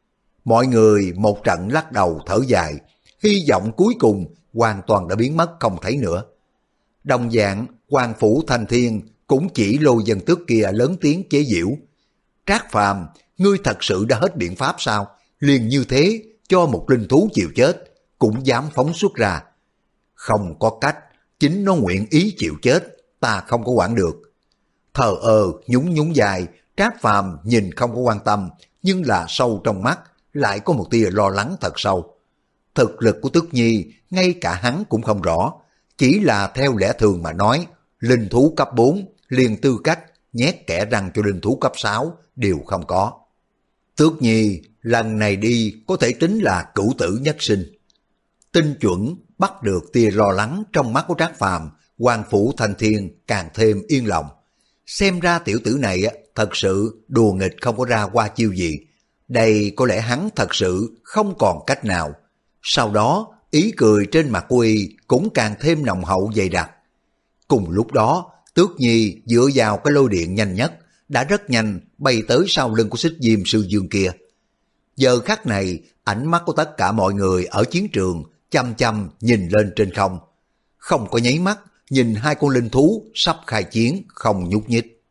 Mọi người một trận lắc đầu thở dài, hy vọng cuối cùng hoàn toàn đã biến mất không thấy nữa. Đồng dạng, Hoàng Phủ Thanh Thiên cũng chỉ Lôi Dân Tước kia lớn tiếng chế giễu. Trác Phàm, ngươi thật sự đã hết biện pháp sao? Liền như thế, cho một linh thú chịu chết, cũng dám phóng xuất ra. Không có cách, chính nó nguyện ý chịu chết, ta không có quản được. Thờ ơ, nhún nhún dài, Trác Phàm nhìn không có quan tâm, nhưng là sâu trong mắt, lại có một tia lo lắng thật sâu. Thực lực của Tước Nhi, ngay cả hắn cũng không rõ, chỉ là theo lẽ thường mà nói, linh thú cấp bốn, liền tư cách, nhét kẻ răng cho linh thú cấp sáu, đều không có. Tước Nhi, lần này đi có thể tính là cửu tử nhất sinh. Tinh chuẩn bắt được tia lo lắng trong mắt của Trác Phàm, Hoàng Phủ Thanh Thiên càng thêm yên lòng. Xem ra tiểu tử này thật sự đùa nghịch không có ra qua chiêu gì. Đây có lẽ hắn thật sự không còn cách nào. Sau đó, ý cười trên mặt của y cũng càng thêm nồng hậu dày đặc. Cùng lúc đó, Tước Nhi dựa vào cái lôi điện nhanh nhất, đã rất nhanh bay tới sau lưng của Xích Diêm Sư Dương kia. Giờ khắc này, ánh mắt của tất cả mọi người ở chiến trường chăm chăm nhìn lên trên không. Không có nháy mắt, nhìn hai con linh thú sắp khai chiến không nhúc nhích.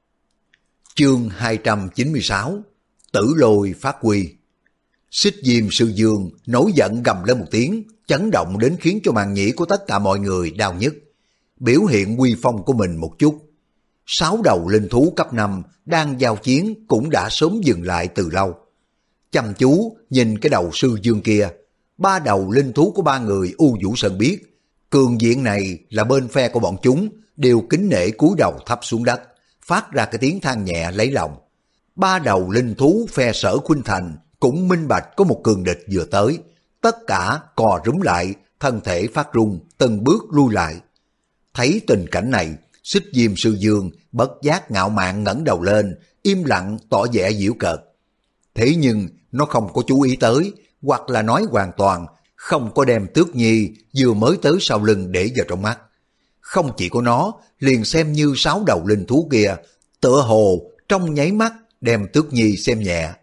Chương hai trăm chín mươi sáu, Tử Lôi phát huy. Xích Diêm Sư Dương nổi giận gầm lên một tiếng, chấn động đến khiến cho màng nhĩ của tất cả mọi người đau nhức. Biểu hiện uy phong của mình một chút. Sáu đầu linh thú cấp năm đang giao chiến cũng đã sớm dừng lại từ lâu. Chăm chú nhìn cái đầu Sư Dương kia, ba đầu linh thú của ba người U Vũ Sơn biết, cường diện này là bên phe của bọn chúng, đều kính nể cúi đầu thấp xuống đất, phát ra cái tiếng than nhẹ lấy lòng. Ba đầu linh thú phe Sở Khuynh Thành cũng minh bạch có một cường địch vừa tới, tất cả cò rúm lại, thân thể phát run, từng bước lui lại. Thấy tình cảnh này, Xích Diêm Sư Dương bất giác ngạo mạn ngẩng đầu lên, im lặng tỏ vẻ giễu cợt. Thế nhưng nó không có chú ý tới, hoặc là nói hoàn toàn không có đem Tước Nhi vừa mới tới sau lưng để vào trong mắt. Không chỉ có nó, liền xem như sáu đầu linh thú kia, tựa hồ trong nháy mắt đem Tước Nhi xem nhẹ.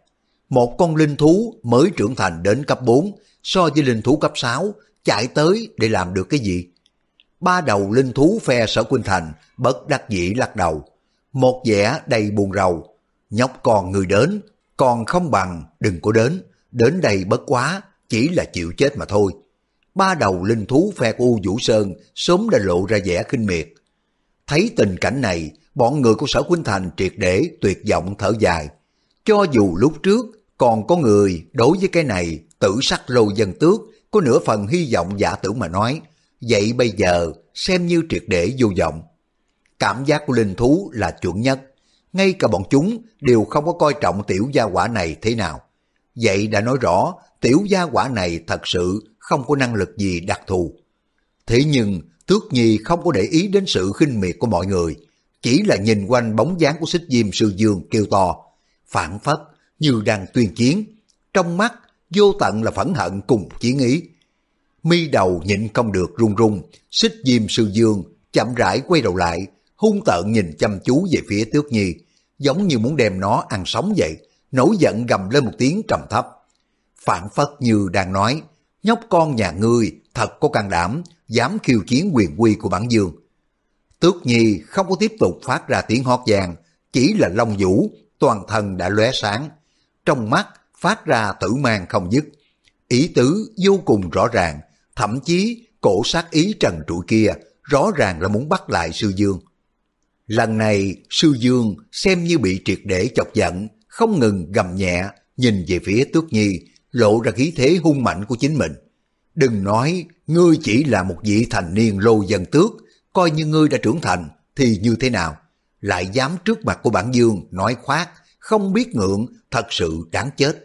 Một con linh thú mới trưởng thành đến cấp bốn so với linh thú cấp sáu chạy tới để làm được cái gì? Ba đầu linh thú phe Sở Khuynh Thành bất đắc dĩ lắc đầu, một vẻ đầy buồn rầu. Nhóc con người đến, còn không bằng đừng có đến, đến đây bất quá, chỉ là chịu chết mà thôi. Ba đầu linh thú phe của U Vũ Sơn sớm đã lộ ra vẻ khinh miệt. Thấy tình cảnh này, bọn người của Sở Khuynh Thành triệt để tuyệt vọng thở dài. Cho dù lúc trước còn có người đối với cái này tử sắc lô dân tước có nửa phần hy vọng giả tưởng mà nói, vậy bây giờ xem như triệt để vô vọng. Cảm giác của linh thú là chuẩn nhất, ngay cả bọn chúng đều không có coi trọng tiểu gia quả này thế nào. Vậy đã nói rõ tiểu gia quả này thật sự không có năng lực gì đặc thù. Thế nhưng Tước Nhi không có để ý đến sự khinh miệt của mọi người, chỉ là nhìn quanh bóng dáng của Xích Diêm Sư Dương kêu to, phảng phất như đang tuyên chiến, trong mắt vô tận là phẫn hận cùng chiến ý. Mi đầu nhịn không được run run, Xích Diêm Sư Dương chậm rãi quay đầu lại, hung tợn nhìn chăm chú về phía Tước Nhi, giống như muốn đem nó ăn sống vậy, nổi giận gầm lên một tiếng trầm thấp. Phảng phất như đang nói, nhóc con nhà ngươi thật có can đảm, dám khiêu chiến quyền uy của bản dương. Tước Nhi không có tiếp tục phát ra tiếng hót vang, chỉ là Long Vũ, toàn thân đã lóe sáng, trong mắt phát ra tử mang không dứt. Ý tứ vô cùng rõ ràng, thậm chí cổ sát ý trần trụi kia rõ ràng là muốn bắt lại Sư Dương. Lần này Sư Dương xem như bị triệt để chọc giận, không ngừng gầm nhẹ, nhìn về phía Tước Nhi, lộ ra khí thế hung mạnh của chính mình. Đừng nói ngươi chỉ là một vị thành niên lô dân tước, coi như ngươi đã trưởng thành thì như thế nào? Lại dám trước mặt của bản dương nói khoác, không biết ngượng, thật sự đáng chết.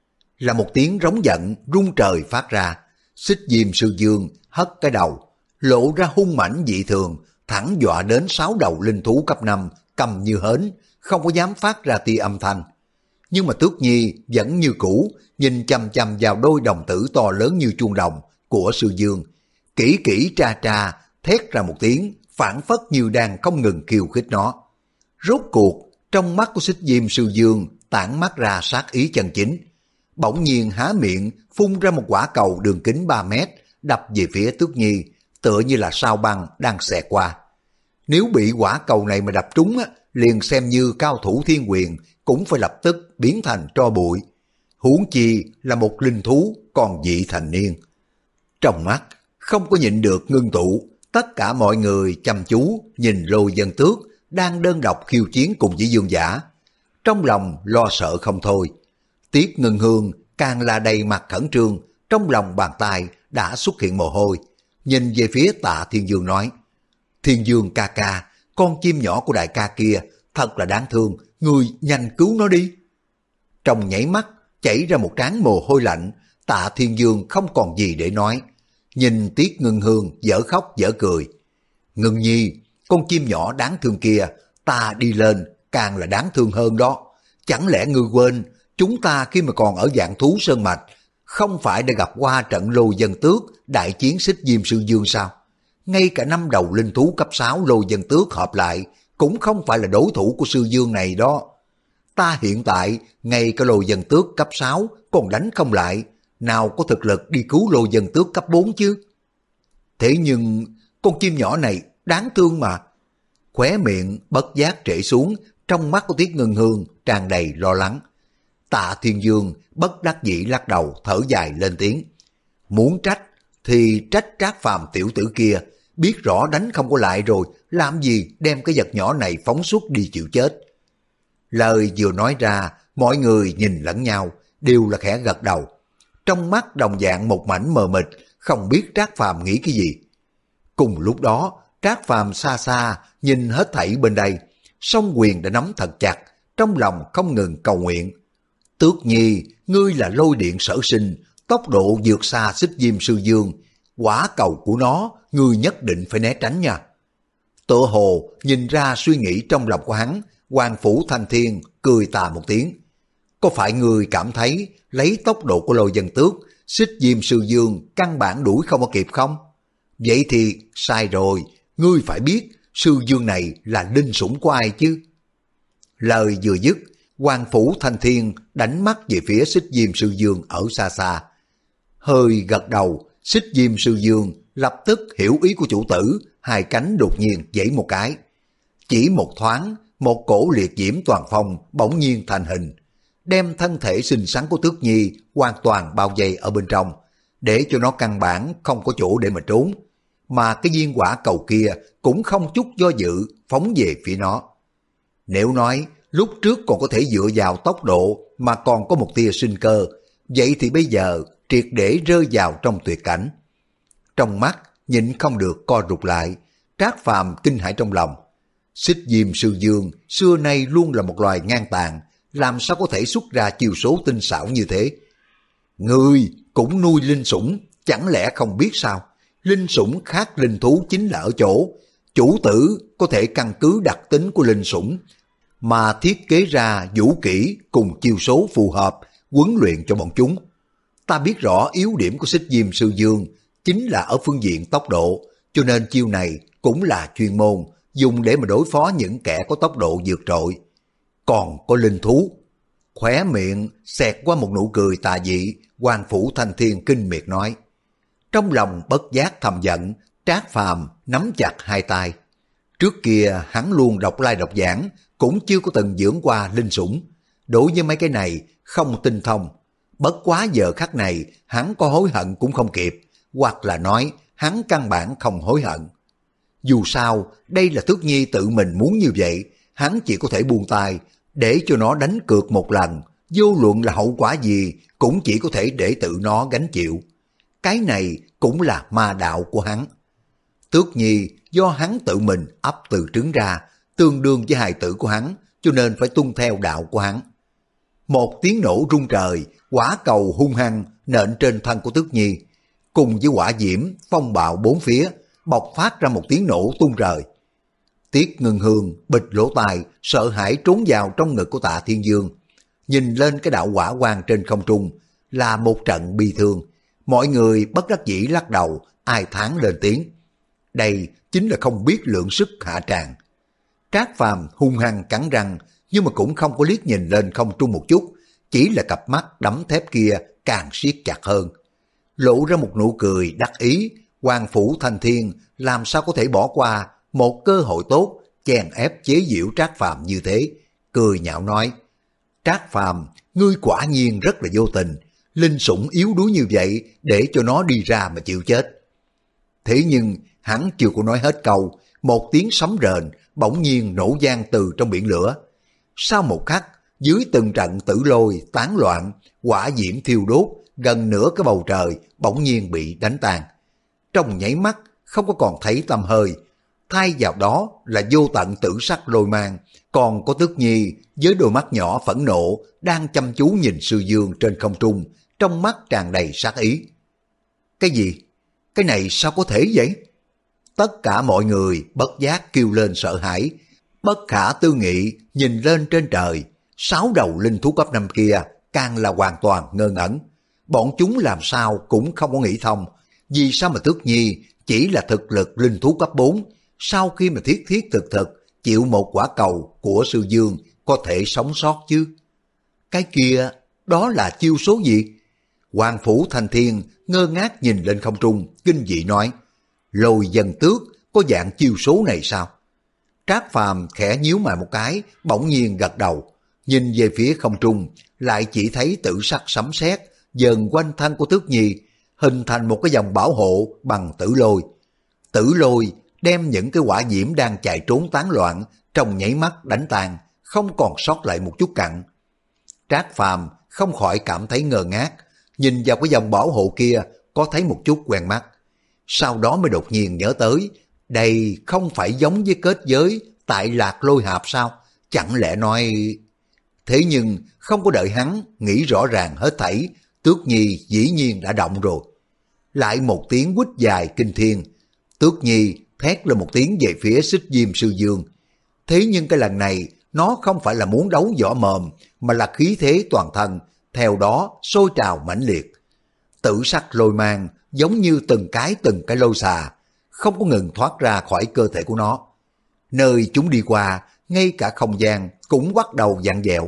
Là một tiếng rống giận rung trời phát ra, Xích Diêm Sư Dương hất cái đầu, lộ ra hung mãnh dị thường, thẳng dọa đến sáu đầu linh thú cấp năm, cầm như hến, không có dám phát ra tia âm thanh. Nhưng mà Tước Nhi vẫn như cũ, nhìn chăm chăm vào đôi đồng tử to lớn như chuông đồng của Sư Dương, kỹ kỹ tra tra, thét ra một tiếng, phảng phất như đang không ngừng khiêu khích nó. Rốt cuộc, trong mắt của Xích Diêm Sư Dương tản mắt ra sát ý chân chính. Bỗng nhiên há miệng, phun ra một quả cầu đường kính ba mét, đập về phía Tước Nhi, tựa như là sao băng đang xẹt qua. Nếu bị quả cầu này mà đập trúng, liền xem như cao thủ thiên quyền cũng phải lập tức biến thành tro bụi. Huống chi là một linh thú còn vị thành niên. Trong mắt không có nhịn được ngưng tụ, tất cả mọi người chăm chú nhìn Lô Dân Tước đang đơn độc khiêu chiến cùng với Dương Giả. Trong lòng lo sợ không thôi. Tiết Ngân Hương càng là đầy mặt khẩn trương, trong lòng bàn tay đã xuất hiện mồ hôi. Nhìn về phía Tạ Thiên Dương nói, Thiên Dương ca ca, con chim nhỏ của đại ca kia thật là đáng thương, ngươi nhanh cứu nó đi. Trong nhảy mắt chảy ra một trán mồ hôi lạnh, Tạ Thiên Dương không còn gì để nói. Nhìn Tiết Ngân Hương dở khóc dở cười. Ngân Nhi, con chim nhỏ đáng thương kia, ta đi lên càng là đáng thương hơn đó. Chẳng lẽ ngươi quên, chúng ta khi mà còn ở Vạn Thú Sơn Mạch, không phải đã gặp qua trận Lô Dân Tước đại chiến Xích Diêm Sư Dương sao? Ngay cả năm đầu linh thú cấp sáu Lô Dân Tước hợp lại, cũng không phải là đối thủ của Sư Dương này đó. Ta hiện tại, ngay cả Lô Dân Tước cấp sáu còn đánh không lại, nào có thực lực đi cứu Lô Dân Tước cấp bốn chứ? Thế nhưng, con chim nhỏ này đáng thương mà. Khóe miệng bất giác trễ xuống, trong mắt của Tiết Ngân Hương tràn đầy lo lắng. Tạ Thiên Dương bất đắc dĩ lắc đầu thở dài lên tiếng. Muốn trách thì trách Trác Phàm tiểu tử kia, biết rõ đánh không có lại rồi, làm gì đem cái vật nhỏ này phóng xuất đi chịu chết. Lời vừa nói ra, mọi người nhìn lẫn nhau, đều là khẽ gật đầu. Trong mắt đồng dạng một mảnh mờ mịt, không biết Trác Phàm nghĩ cái gì. Cùng lúc đó, Trác Phàm xa xa nhìn hết thảy bên đây, song quyền đã nắm thật chặt, trong lòng không ngừng cầu nguyện. Tước Nhi, ngươi là lôi điện sở sinh, tốc độ vượt xa Xích Diêm Sư Dương, quả cầu của nó, ngươi nhất định phải né tránh nha. Tựa hồ nhìn ra suy nghĩ trong lòng của hắn, Hoàng Phủ Thanh Thiên cười tà một tiếng. Có phải ngươi cảm thấy lấy tốc độ của Lô Dân Tước, Xích Diêm Sư Dương căn bản đuổi không có kịp không? Vậy thì sai rồi, ngươi phải biết Sư Dương này là linh sủng của ai chứ? Lời vừa dứt, Hoàng Phủ Thanh Thiên đánh mắt về phía Xích Diêm Sư Dương ở xa xa. Hơi gật đầu, Xích Diêm Sư Dương lập tức hiểu ý của chủ tử, hai cánh đột nhiên giãy một cái. Chỉ một thoáng, một cổ liệt diễm toàn phong bỗng nhiên thành hình, đem thân thể xinh xắn của Tước Nhi hoàn toàn bao vây ở bên trong, để cho nó căn bản không có chỗ để mà trốn. Mà cái viên quả cầu kia cũng không chút do dự phóng về phía nó. Nếu nói lúc trước còn có thể dựa vào tốc độ mà còn có một tia sinh cơ, vậy thì bây giờ triệt để rơi vào trong tuyệt cảnh. Trong mắt nhịn không được co rụt lại, Trác Phàm kinh hãi trong lòng. Xích Diêm Sư Dương xưa nay luôn là một loài ngang tàn, làm sao có thể xuất ra chiêu số tinh xảo như thế? Ngươi cũng nuôi linh sủng, chẳng lẽ không biết sao? Linh sủng khác linh thú chính là ở chỗ, chủ tử có thể căn cứ đặc tính của linh sủng mà thiết kế ra vũ kỹ cùng chiêu số phù hợp, huấn luyện cho bọn chúng. Ta biết rõ yếu điểm của Xích Diêm Sư Dương chính là ở phương diện tốc độ, cho nên chiêu này cũng là chuyên môn, dùng để mà đối phó những kẻ có tốc độ vượt trội. Còn có linh thú. Khóe miệng xẹt qua một nụ cười tà dị, Hoàng Phủ Thanh Thiên kinh miệt nói. Trong lòng bất giác thầm giận, Trác Phàm nắm chặt hai tay. Trước kia hắn luôn đọc lai đọc giảng, cũng chưa có từng dưỡng qua linh sủng. Đối với mấy cái này không tinh thông. Bất quá giờ khắc này hắn có hối hận cũng không kịp, hoặc là nói hắn căn bản không hối hận. Dù sao đây là Tước Nhi tự mình muốn như vậy, hắn chỉ có thể buông tay để cho nó đánh cược một lần, vô luận là hậu quả gì cũng chỉ có thể để tự nó gánh chịu. Cái này cũng là ma đạo của hắn. Tước Nhi do hắn tự mình ấp từ trứng ra, tương đương với hài tử của hắn, cho nên phải tuân theo đạo của hắn. Một tiếng nổ rung trời, quả cầu hung hăng nện trên thân của Tước Nhi, cùng với hỏa diễm phong bạo bốn phía, bộc phát ra một tiếng nổ tung trời. Tiết Ngân Hương bịch lỗ tai, sợ hãi trốn vào trong ngực của Tạ Thiên Dương. Nhìn lên cái đạo hỏa quang trên không trung là một trận bi thương. Mọi người bất đắc dĩ lắc đầu, ai thán lên tiếng. Đây chính là không biết lượng sức hạ tràng. Trác Phàm hung hăng cắn răng, nhưng mà cũng không có liếc nhìn lên không trung một chút, chỉ là cặp mắt đấm thép kia càng siết chặt hơn. Lộ ra một nụ cười đắc ý, Hoàng Phủ Thanh Thiên làm sao có thể bỏ qua một cơ hội tốt chèn ép chế giễu Trác Phàm như thế, cười nhạo nói. Trác Phàm, ngươi quả nhiên rất là vô tình, linh sủng yếu đuối như vậy để cho nó đi ra mà chịu chết. Thế nhưng hắn chưa có nói hết câu, một tiếng sấm rền bỗng nhiên nổ vang từ trong biển lửa. Sau một khắc, dưới từng trận tử lôi tán loạn, hỏa diễm thiêu đốt, gần nửa cái bầu trời bỗng nhiên bị đánh tan. Trong nháy mắt không có còn thấy tăm hơi, thay vào đó là vô tận tử sắc lôi mang, còn có Tước Nhi với đôi mắt nhỏ phẫn nộ đang chăm chú nhìn Sư Dương trên không trung, trong mắt tràn đầy sát ý. Cái gì? Cái này sao có thể vậy? Tất cả mọi người bất giác kêu lên sợ hãi, bất khả tư nghị nhìn lên trên trời, sáu đầu linh thú cấp năm kia càng là hoàn toàn ngơ ngẩn. Bọn chúng làm sao cũng không có nghĩ thông, vì sao mà Tước Nhi chỉ là thực lực linh thú cấp bốn, sau khi mà thiết thiết thực thực chịu một quả cầu của Sư Dương có thể sống sót chứ? Cái kia, đó là chiêu số gì? Hoàng Phủ Thanh Thiên ngơ ngác nhìn lên không trung, kinh dị nói, Lôi Dân Tước có dạng chiêu số này sao? Trác Phàm khẽ nhíu mày một cái, bỗng nhiên gật đầu, nhìn về phía không trung, lại chỉ thấy tử sắc sấm sét dần quanh thân của Tước Nhi, hình thành một cái dòng bảo hộ bằng tử lôi. Tử lôi đem những cái hỏa diễm đang chạy trốn tán loạn trong nháy mắt đánh tan, không còn sót lại một chút cặn. Trác Phàm không khỏi cảm thấy ngơ ngác, nhìn vào cái dòng bảo hộ kia có thấy một chút quen mắt. Sau đó mới đột nhiên nhớ tới, đây không phải giống với kết giới tại Lạc Lôi Hạp sao? Chẳng lẽ nói... Thế nhưng không có đợi hắn nghĩ rõ ràng hết thảy, Tước Nhi dĩ nhiên đã động rồi. Lại một tiếng quýt dài kinh thiên, Tước Nhi thét lên một tiếng về phía Xích Diêm Sư Dương. Thế nhưng cái lần này nó không phải là muốn đấu võ mồm, mà là khí thế toàn thân, theo đó sôi trào mãnh liệt. Tử sắc lôi mang giống như từng cái từng cái lôi xà, không có ngừng thoát ra khỏi cơ thể của nó. Nơi chúng đi qua, ngay cả không gian cũng bắt đầu vặn vẹo.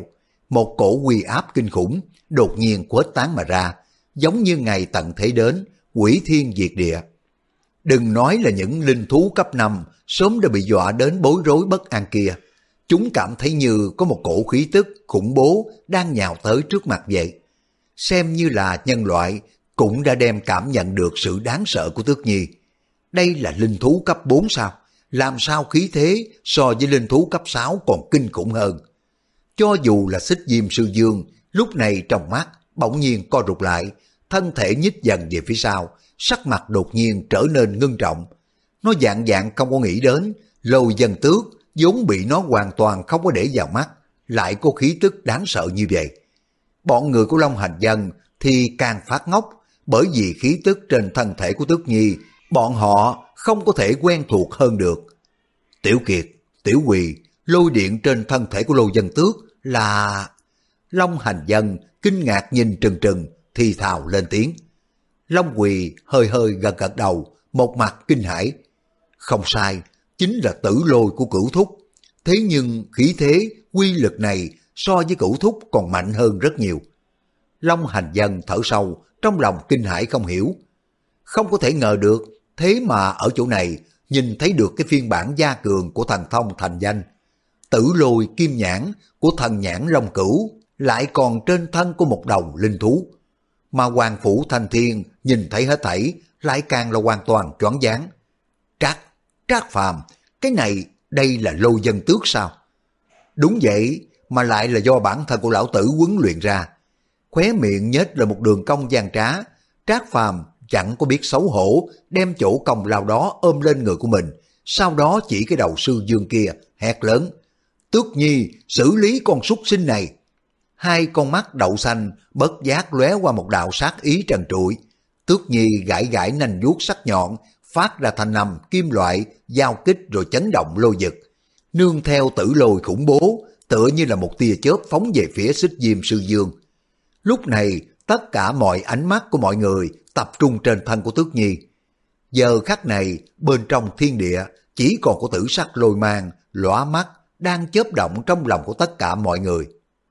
một cổ uy áp kinh khủng đột nhiên khuếch tán mà ra, giống như ngày tận thế đến, hủy thiên diệt địa. Đừng nói là những linh thú cấp năm sớm đã bị dọa đến bối rối bất an kia. Chúng cảm thấy như có một cổ khí tức khủng bố đang nhào tới trước mặt vậy. Xem như là nhân loại cũng đã đem cảm nhận được sự đáng sợ của Tước Nhi. Đây là linh thú cấp bốn sao? Làm sao khí thế so với linh thú cấp sáu còn kinh khủng hơn? Cho dù là Xích Diêm Sư Dương, lúc này trong mắt bỗng nhiên co rụt lại, thân thể nhích dần về phía sau, sắc mặt đột nhiên trở nên ngưng trọng. Nó dạng dạng không có nghĩ đến, Lôi Vân Tước vốn bị nó hoàn toàn không có để vào mắt, lại có khí tức đáng sợ như vậy. Bọn người của Long Hành Dân thì càng phát ngốc, bởi vì khí tức trên thân thể của Tước Nhi, bọn họ không có thể quen thuộc hơn được. Tiểu Kiệt, Tiểu Quỳ, lôi điện trên thân thể của Lôi Vân Tước là... Long Hành Dân kinh ngạc nhìn trừng trừng, thì thào lên tiếng. Long Quỳ hơi hơi gật gật đầu, một mặt kinh hãi. Không sai, chính là tử lôi của Cửu Thúc. Thế nhưng khí thế, quy lực này so với Cửu Thúc còn mạnh hơn rất nhiều. Long Hành Dân thở sâu, trong lòng kinh hãi không hiểu. Không có thể ngờ được, thế mà ở chỗ này nhìn thấy được cái phiên bản gia cường của thần thông thành danh. Tử lôi kim nhãn của thần nhãn Long Cửu lại còn trên thân của một đầu linh thú. Mà Hoàng Phủ Thanh Thiên nhìn thấy hết thảy lại càng là hoàn toàn choáng váng. Trác, Trác Phàm, cái này đây là Lôi Vân Tước sao? Đúng vậy, mà lại là do bản thân của lão tử huấn luyện ra. Khóe miệng nhếch là một đường cong gian trá, Trác Phàm chẳng có biết xấu hổ, đem chỗ công lao đó ôm lên người của mình, sau đó chỉ cái đầu sư dương kia, hét lớn. Tước Nhi, xử lý con súc sinh này. Hai con mắt đậu xanh bất giác lóe qua một đạo sát ý trần trụi. Tước Nhi gãi gãi nanh vuốt sắc nhọn, phát ra thanh âm kim loại, giao kích rồi chấn động lôi vực. Nương theo tử lôi khủng bố, tựa như là một tia chớp phóng về phía Xích Diêm Sư Dương. Lúc này, tất cả mọi ánh mắt của mọi người tập trung trên thân của Tước Nhi. Giờ khắc này, bên trong thiên địa, chỉ còn có tử sắc lôi mang, lóa mắt, đang chớp động trong lòng của tất cả mọi người.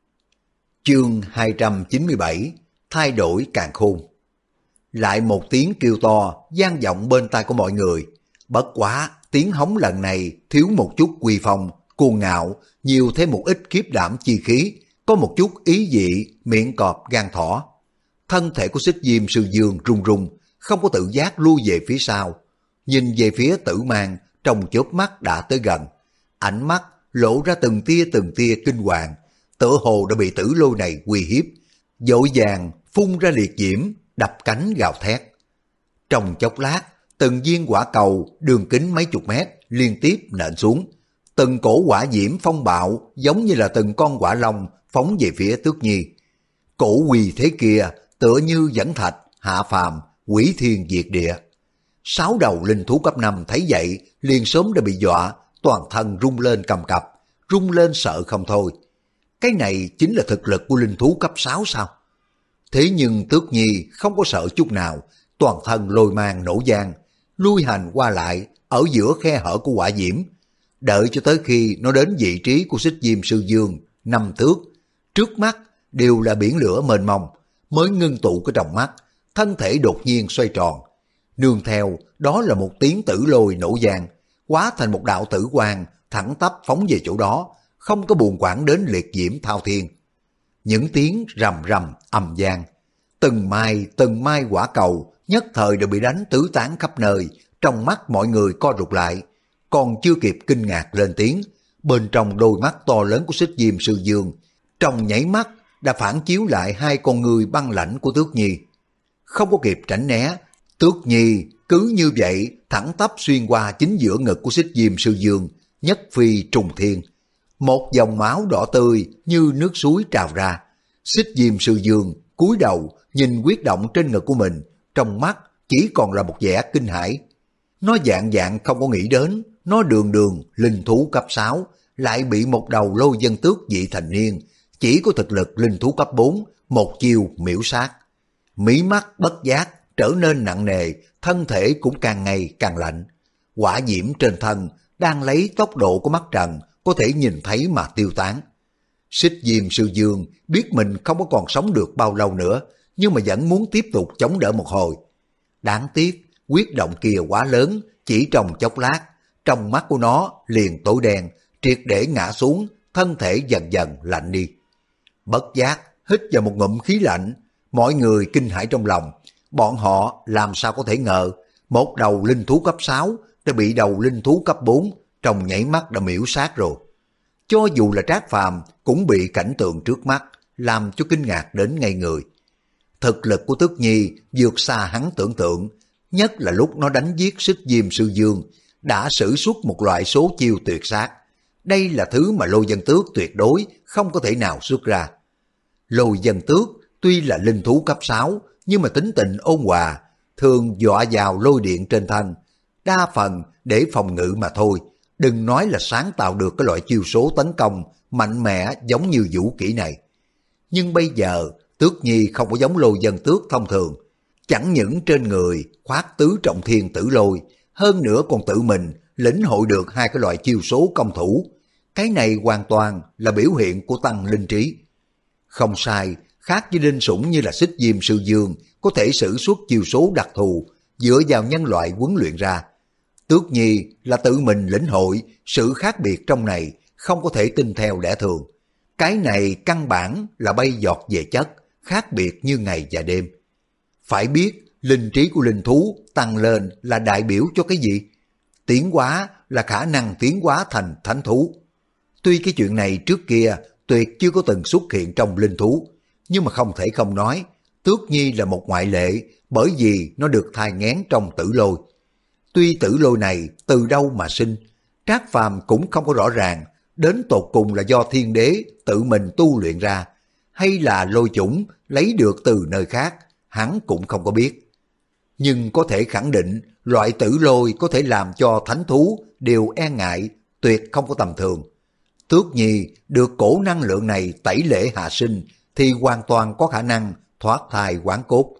Chương hai trăm chín mươi bảy, thay đổi càn khôn. Lại một tiếng kêu to, vang vọng bên tai của mọi người. Bất quá, tiếng hống lần này thiếu một chút uy phong, cuồng ngạo, nhiều thêm một ít khiếp đảm chi khí, có một chút ý dị, miệng cọp gan thỏ. Thân thể của Xích Diêm Sư Dương run run, không có tự giác lui về phía sau. Nhìn về phía Tử Mang, trong chớp mắt đã tới gần. Ánh mắt lộ ra từng tia từng tia kinh hoàng, tựa hồ đã bị tử lôi này uy hiếp, vội vàng phun ra liệt diễm, đập cánh gào thét. Trong chốc lát, từng viên quả cầu đường kính mấy chục mét liên tiếp nện xuống, từng cổ quả diễm phong bạo giống như là từng con quả long phóng về phía Tước Nhi. Cổ uy thế kia tựa như dẫn thạch hạ phàm, hủy thiên diệt địa. Sáu đầu linh thú cấp năm thấy vậy liền sớm đã bị dọa, toàn thân rung lên cầm cập, rung lên sợ không thôi. Cái này chính là thực lực của linh thú cấp sáu sao? Thế nhưng Tước Nhi không có sợ chút nào, toàn thân lôi mang nổ vang, lui hành qua lại ở giữa khe hở của quả diễm. Đợi cho tới khi nó đến vị trí của Xích Diêm Sư Dương, năm thước, trước mắt đều là biển lửa mênh mông, mới ngưng tụ cái trong mắt, thân thể đột nhiên xoay tròn. Nương theo đó là một tiếng tử lôi nổ vang, hóa thành một đạo tử quang thẳng tắp phóng về chỗ đó, không có buồn quản đến liệt diễm thao thiên. Những tiếng rầm rầm ầm vang, từng mai từng mai quả cầu nhất thời đều bị đánh tứ tán khắp nơi. Trong mắt mọi người co rụt lại, còn chưa kịp kinh ngạc lên tiếng, bên trong đôi mắt to lớn của Xích Diêm Sư Dương trong nháy mắt đã phản chiếu lại hai con người băng lãnh của Tước Nhi. Không có kịp tránh né, Tước Nhi cứ như vậy thẳng tắp xuyên qua chính giữa ngực của Xích Diêm Sư Dương, nhất phi trùng thiên. Một dòng máu đỏ tươi như nước suối trào ra. Xích Diêm Sư Dương cúi đầu nhìn huyết động trên ngực của mình, trong mắt chỉ còn là một vẻ kinh hãi. Nó dạng dạng không có nghĩ đến, nó đường đường linh thú cấp sáu lại bị một đầu Lôi Vân Tước vị thành niên, chỉ có thực lực linh thú cấp bốn, một chiêu miễu sát. Mí mắt bất giác trở nên nặng nề, thân thể cũng càng ngày càng lạnh. Hỏa diễm trên thân đang lấy tốc độ của mắt trần có thể nhìn thấy mà tiêu tán. Xích Diêm Sư Dương biết mình không có còn sống được bao lâu nữa, nhưng mà vẫn muốn tiếp tục chống đỡ một hồi. Đáng tiếc, quyết động kia quá lớn, chỉ trong chốc lát, trong mắt của nó liền tối đen, triệt để ngã xuống, thân thể dần dần lạnh đi. Bất giác, hít vào một ngụm khí lạnh, mọi người kinh hãi trong lòng, bọn họ làm sao có thể ngờ, một đầu linh thú cấp sáu đã bị đầu linh thú cấp bốn, trong nhảy mắt đã miễu sát rồi. Cho dù là Trác Phàm cũng bị cảnh tượng trước mắt làm cho kinh ngạc đến ngây người. Thực lực của Tước Nhi vượt xa hắn tưởng tượng, nhất là lúc nó đánh giết Xích Diêm Sư Dương, đã sử xuất một loại số chiêu tuyệt sát. Đây là thứ mà Lôi Vân Tước tuyệt đối không có thể nào xuất ra. Lôi Vân Tước tuy là linh thú cấp sáu, nhưng mà tính tình ôn hòa, thường dọa vào lôi điện trên thân, đa phần để phòng ngự mà thôi, đừng nói là sáng tạo được cái loại chiêu số tấn công mạnh mẽ giống như vũ kỹ này. Nhưng bây giờ Tước Nhi không có giống Lôi Vân Tước thông thường, chẳng những trên người khoác tứ trọng thiên tử lôi, hơn nữa còn tự mình lĩnh hội được hai cái loại chiêu số công thủ. Cái này hoàn toàn là biểu hiện của tăng linh trí. Không sai, khác với linh sủng như là Xích Diêm Sư Dương có thể sử xuất chiêu số đặc thù dựa vào nhân loại huấn luyện ra. Tước Nhi là tự mình lĩnh hội, sự khác biệt trong này không có thể tin theo lẽ thường. Cái này căn bản là bay giọt về chất, khác biệt như ngày và đêm. Phải biết, linh trí của linh thú tăng lên là đại biểu cho cái gì? Tiến hóa là khả năng tiến hóa thành thánh thú. Tuy cái chuyện này trước kia tuyệt chưa có từng xuất hiện trong linh thú, nhưng mà không thể không nói, Tước Nhi là một ngoại lệ, bởi vì nó được thai nghén trong tử lôi. Tuy tử lôi này từ đâu mà sinh, Trác Phàm cũng không có rõ ràng, đến tột cùng là do thiên đế tự mình tu luyện ra, hay là lôi chủng lấy được từ nơi khác, hắn cũng không có biết. Nhưng có thể khẳng định, loại tử lôi có thể làm cho thánh thú đều e ngại, tuyệt không có tầm thường. Tước Nhi được cổ năng lượng này tẩy lễ hạ sinh, thì hoàn toàn có khả năng thoát thai hoán cốt.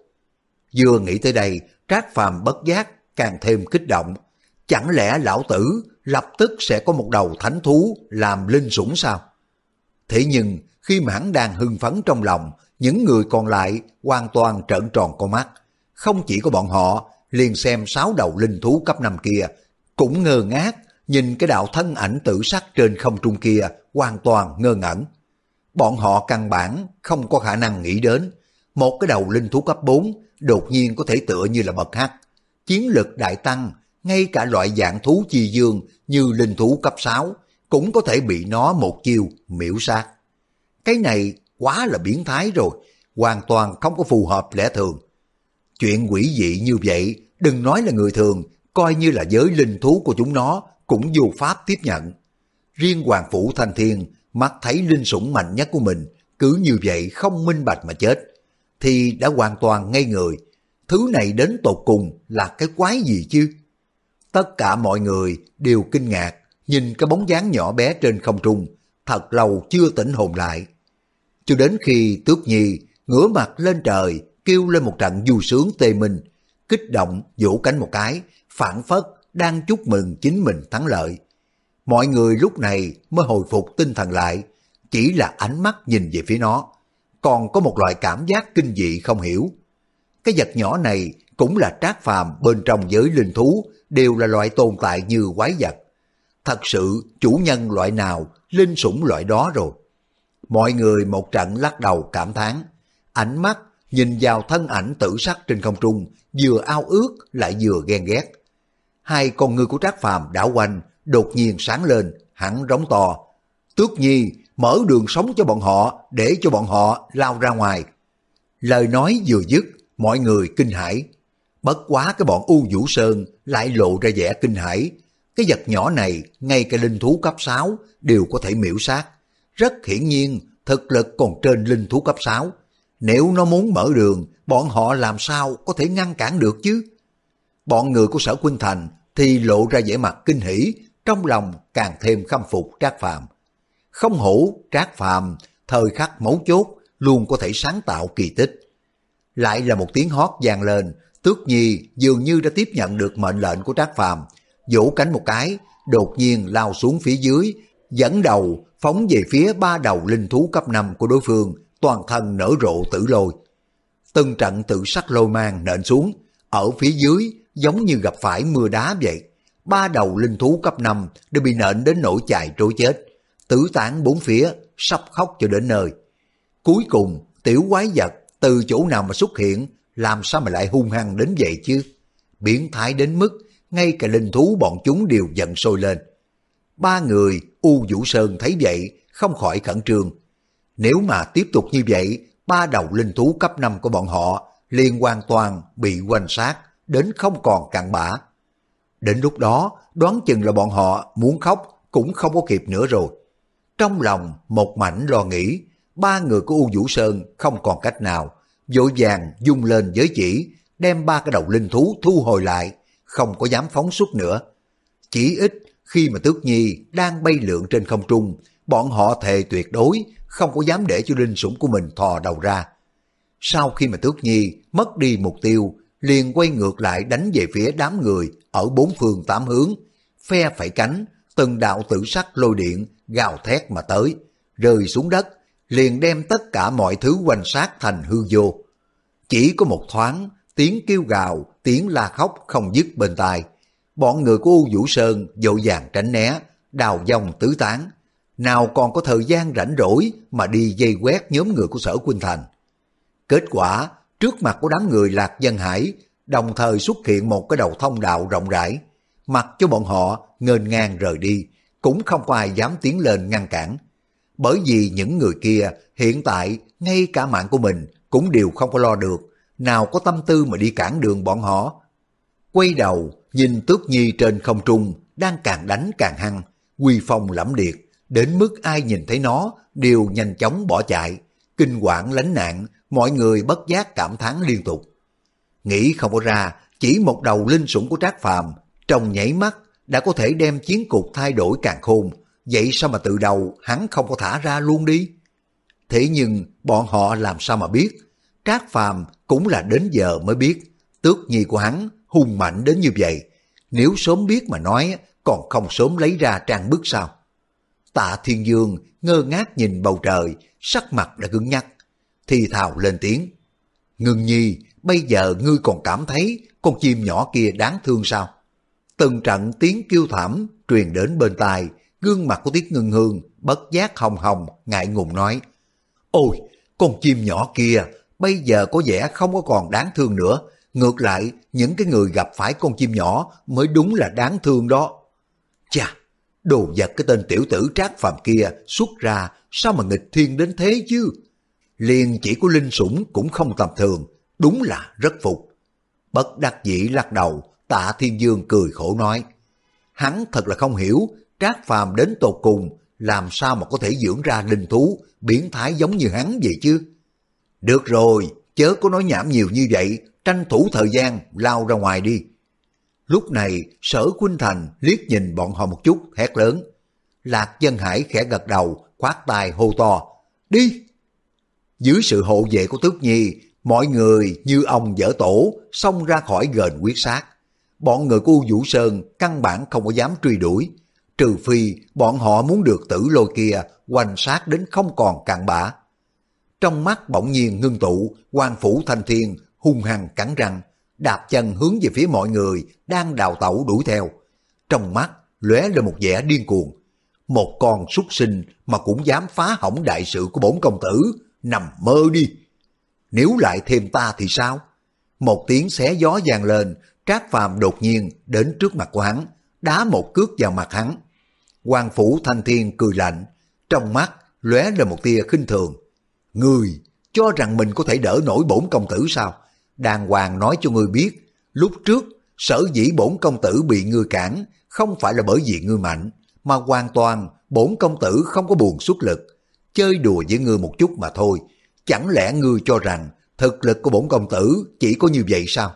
Vừa nghĩ tới đây, Trác Phàm bất giác càng thêm kích động. Chẳng lẽ lão tử lập tức sẽ có một đầu thánh thú làm linh sủng sao? Thế nhưng khi mà hắn đang hưng phấn trong lòng, những người còn lại hoàn toàn trợn tròn con mắt. Không chỉ có bọn họ, liền xem sáu đầu linh thú cấp năm kia, cũng ngơ ngác, nhìn cái đạo thân ảnh tử sắc trên không trung kia, hoàn toàn ngơ ngẩn. Bọn họ căn bản không có khả năng nghĩ đến, một cái đầu linh thú cấp bốn đột nhiên có thể tựa như là bậc hắc, chiến lực đại tăng, ngay cả loại dạng thú chi dương như linh thú cấp sáu cũng có thể bị nó một chiêu miễu sát. Cái này quá là biến thái rồi, hoàn toàn không có phù hợp lẽ thường. Chuyện quỷ dị như vậy, đừng nói là người thường, coi như là giới linh thú của chúng nó cũng vô pháp tiếp nhận. Riêng Hoàng Phủ Thanh Thiên mắt thấy linh sủng mạnh nhất của mình cứ như vậy không minh bạch mà chết, thì đã hoàn toàn ngây người. Thứ này đến tột cùng là cái quái gì chứ? Tất cả mọi người đều kinh ngạc, nhìn cái bóng dáng nhỏ bé trên không trung, thật lâu chưa tỉnh hồn lại. Cho đến khi Tước Nhi ngửa mặt lên trời, kêu lên một trận vui sướng tê minh, kích động vỗ cánh một cái, phảng phất đang chúc mừng chính mình thắng lợi. Mọi người lúc này mới hồi phục tinh thần lại, chỉ là ánh mắt nhìn về phía nó, còn có một loại cảm giác kinh dị không hiểu. Cái vật nhỏ này cũng là Trác Phàm bên trong giới linh thú, đều là loại tồn tại như quái vật. Thật sự chủ nhân loại nào, linh sủng loại đó rồi. Mọi người một trận lắc đầu cảm thán, ánh mắt nhìn vào thân ảnh tử sắc trên không trung, vừa ao ước lại vừa ghen ghét. Hai con ngươi của Trác Phàm đảo quanh, đột nhiên sáng lên, hắn rống to: Tước Nhi, mở đường sống cho bọn họ, để cho bọn họ lao ra ngoài. Lời nói vừa dứt, mọi người kinh hãi. Bất quá cái bọn U Vũ Sơn lại lộ ra vẻ kinh hãi. Cái vật nhỏ này, ngay cả linh thú cấp sáu đều có thể miễu sát. Rất hiển nhiên, thực lực còn trên linh thú cấp sáu. Nếu nó muốn mở đường, bọn họ làm sao có thể ngăn cản được chứ? Bọn người của Sở Khuynh Thành thì lộ ra vẻ mặt kinh hỉ, trong lòng càng thêm khâm phục Trác Phàm. Không hổ Trác Phàm thời khắc mấu chốt luôn có thể sáng tạo kỳ tích. Lại là một tiếng hót vang lên, Tước Nhi dường như đã tiếp nhận được mệnh lệnh của Trác Phàm, vỗ cánh một cái, đột nhiên lao xuống phía dưới, dẫn đầu phóng về phía ba đầu linh thú cấp năm của đối phương, toàn thân nở rộ tử lôi. Từng trận tự sắc lôi mang nện xuống, ở phía dưới giống như gặp phải mưa đá vậy. Ba đầu linh thú cấp năm đều bị nện đến nỗi chạy trối chết, tứ tán bốn phía, sắp khóc cho đến nơi. Cuối cùng, tiểu quái vật từ chỗ nào mà xuất hiện, làm sao mà lại hung hăng đến vậy chứ? Biến thái đến mức, ngay cả linh thú bọn chúng đều giận sôi lên. Ba người U Vũ Sơn thấy vậy, không khỏi khẩn trương. Nếu mà tiếp tục như vậy, ba đầu linh thú cấp năm của bọn họ liền hoàn toàn bị quanh sát, đến không còn cặn bã. Đến lúc đó, đoán chừng là bọn họ muốn khóc cũng không có kịp nữa rồi. Trong lòng một mảnh lo nghĩ, ba người của U Vũ Sơn không còn cách nào, vội vàng dung lên giới chỉ, đem ba cái đầu linh thú thu hồi lại, không có dám phóng xuất nữa. Chỉ ít khi mà Tước Nhi đang bay lượn trên không trung, bọn họ thề tuyệt đối không có dám để cho linh sủng của mình thò đầu ra. Sau khi mà Tước Nhi mất đi mục tiêu, liền quay ngược lại đánh về phía đám người ở bốn phương tám hướng, phe phẩy cánh, từng đạo tử sắc lôi điện gào thét mà tới, rơi xuống đất, liền đem tất cả mọi thứ quanh sát thành hư vô. Chỉ có một thoáng, tiếng kêu gào, tiếng la khóc không dứt bên tai. Bọn người của U Vũ Sơn vội vàng tránh né, đào vòng tứ tán, nào còn có thời gian rảnh rỗi mà đi vây quét nhóm người của Sở Khuynh Thành. Kết quả, trước mặt của đám người Lạc Dân Hải, đồng thời xuất hiện một cái đầu thông đạo rộng rãi, mặc cho bọn họ nghênh ngang rời đi, cũng không có ai dám tiến lên ngăn cản. Bởi vì những người kia hiện tại ngay cả mạng của mình cũng đều không có lo được, nào có tâm tư mà đi cản đường bọn họ. Quay đầu nhìn Tước Nhi trên không trung đang càng đánh càng hăng, uy phong lẫm liệt, đến mức ai nhìn thấy nó đều nhanh chóng bỏ chạy. Kinh quản lánh nạn, mọi người bất giác cảm thán liên tục. Nghĩ không có ra, chỉ một đầu linh sủng của Trác Phàm trong nháy mắt đã có thể đem chiến cục thay đổi càn khôn, vậy sao mà từ đầu hắn không có thả ra luôn đi? Thế nhưng bọn họ làm sao mà biết, Trác Phàm cũng là đến giờ mới biết, Tước Nhi của hắn hung mạnh đến như vậy, nếu sớm biết mà nói còn không sớm lấy ra trang bức sao? Tạ Thiên Dương ngơ ngác nhìn bầu trời, sắc mặt đã cứng nhắc, thì thào lên tiếng. Ngưng Nhi, bây giờ ngươi còn cảm thấy con chim nhỏ kia đáng thương sao? Từng trận tiếng kêu thảm truyền đến bên tai, gương mặt của Tiết Ngưng Hương bất giác hồng hồng, ngại ngùng nói. Ôi, con chim nhỏ kia bây giờ có vẻ không có còn đáng thương nữa, ngược lại những cái người gặp phải con chim nhỏ mới đúng là đáng thương đó. Chà, đồ vật cái tên tiểu tử Trác Phàm kia xuất ra sao mà nghịch thiên đến thế chứ? Liền chỉ có linh sủng cũng không tầm thường, đúng là rất phục. Bất đắc dĩ lắc đầu, Tạ Thiên Dương cười khổ nói. Hắn thật là không hiểu Trác Phàm đến tột cùng làm sao mà có thể dưỡng ra linh thú biến thái giống như hắn vậy chứ. Được rồi, chớ có nói nhảm nhiều như vậy, tranh thủ thời gian lao ra ngoài đi. Lúc này Sở Khuynh Thành liếc nhìn bọn họ một chút, hét lớn. Lạc Dân Hải khẽ gật đầu, khoát tay hô to. Đi! Dưới sự hộ vệ của Tước Nhi, mọi người như ông dở tổ xông ra khỏi gần quyết sát. Bọn người của U Vũ Sơn căn bản không có dám truy đuổi, trừ phi bọn họ muốn được tử lôi kia quanh sát đến không còn cặn bã. Trong mắt bỗng nhiên ngưng tụ, Hoàng Phủ Thanh Thiên hung hăng cắn răng, đạp chân hướng về phía mọi người đang đào tẩu đuổi theo. Trong mắt lóe lên một vẻ điên cuồng. Một con súc sinh mà cũng dám phá hỏng đại sự của bổn công tử, nằm mơ đi. Nếu lại thêm ta thì sao? Một tiếng xé gió vang lên, Trác Phàm đột nhiên đến trước mặt của hắn, đá một cước vào mặt hắn. Hoàng Phủ Thanh Thiên cười lạnh, trong mắt lóe lên một tia khinh thường. Ngươi cho rằng mình có thể đỡ nổi bổn công tử sao? Đàng hoàng nói cho ngươi biết, lúc trước sở dĩ bổn công tử bị ngươi cản, không phải là bởi vì ngươi mạnh, mà hoàn toàn bổn công tử không có buồn xuất lực, chơi đùa với ngươi một chút mà thôi. Chẳng lẽ ngươi cho rằng thực lực của bổn công tử chỉ có như vậy sao?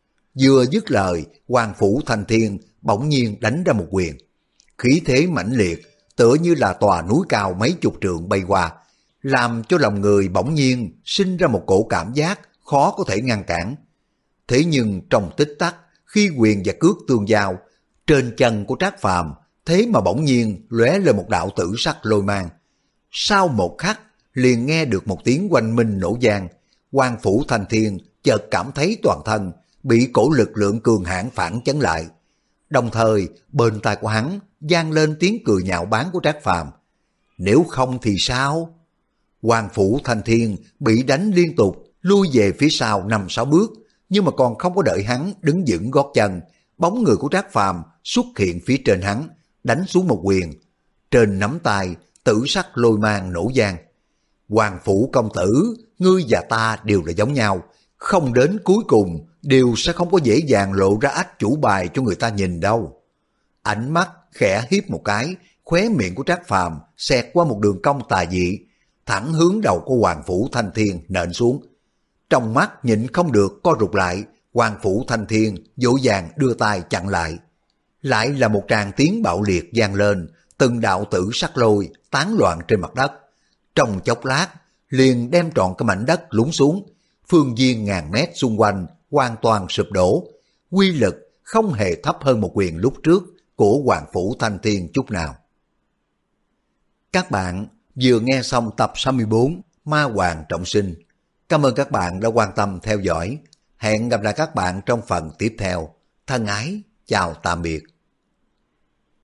Vừa dứt lời, Hoàng Phủ Thanh Thiên bỗng nhiên đánh ra một quyền. Khí thế mãnh liệt, tựa như là tòa núi cao mấy chục trượng bay qua, làm cho lòng người bỗng nhiên sinh ra một cổ cảm giác khó có thể ngăn cản. Thế nhưng trong tích tắc, khi quyền và cước tương giao, trên chân của Trác Phàm thế mà bỗng nhiên lóe lên một đạo tử sắc lôi mang. Sau một khắc, liền nghe được một tiếng oanh minh nổ vang. Hoàng Phủ Thanh Thiên chợt cảm thấy toàn thân bị cổ lực lượng cường hãn phản chấn lại. Đồng thời, bên tai của hắn vang lên tiếng cười nhạo báng của Trác Phàm. Nếu không thì sao? Hoàng Phủ Thanh Thiên bị đánh liên tục, lui về phía sau năm sáu bước, nhưng mà còn không có đợi hắn đứng vững gót chân, bóng người của Trác Phàm xuất hiện phía trên hắn, đánh xuống một quyền. Trên nắm tay, tử sắc lôi mang nổ vang. Hoàng Phủ công tử, ngươi và ta đều là giống nhau, không đến cuối cùng đều sẽ không có dễ dàng lộ ra át chủ bài cho người ta nhìn đâu. Ánh mắt khẽ hiếp một cái, khóe miệng của Trác Phàm xẹt qua một đường cong tà dị, thẳng hướng đầu của Hoàng Phủ Thanh Thiên nện xuống. Trong mắt nhịn không được co rụt lại, Hoàng Phủ Thanh Thiên vội vàng đưa tay chặn lại. Lại là một tràng tiếng bạo liệt vang lên, từng đạo tử sắc lôi tán loạn trên mặt đất. Trong chốc lát, liền đem trọn cái mảnh đất lún xuống, phương viên ngàn mét xung quanh hoàn toàn sụp đổ. Quy lực không hề thấp hơn một quyền lúc trước của Hoàng Phủ Thanh Thiên chút nào. Các bạn vừa nghe xong tập sáu mươi bốn Ma Hoàng Trọng Sinh. Cảm ơn các bạn đã quan tâm theo dõi. Hẹn gặp lại các bạn trong phần tiếp theo. Thân ái, chào tạm biệt.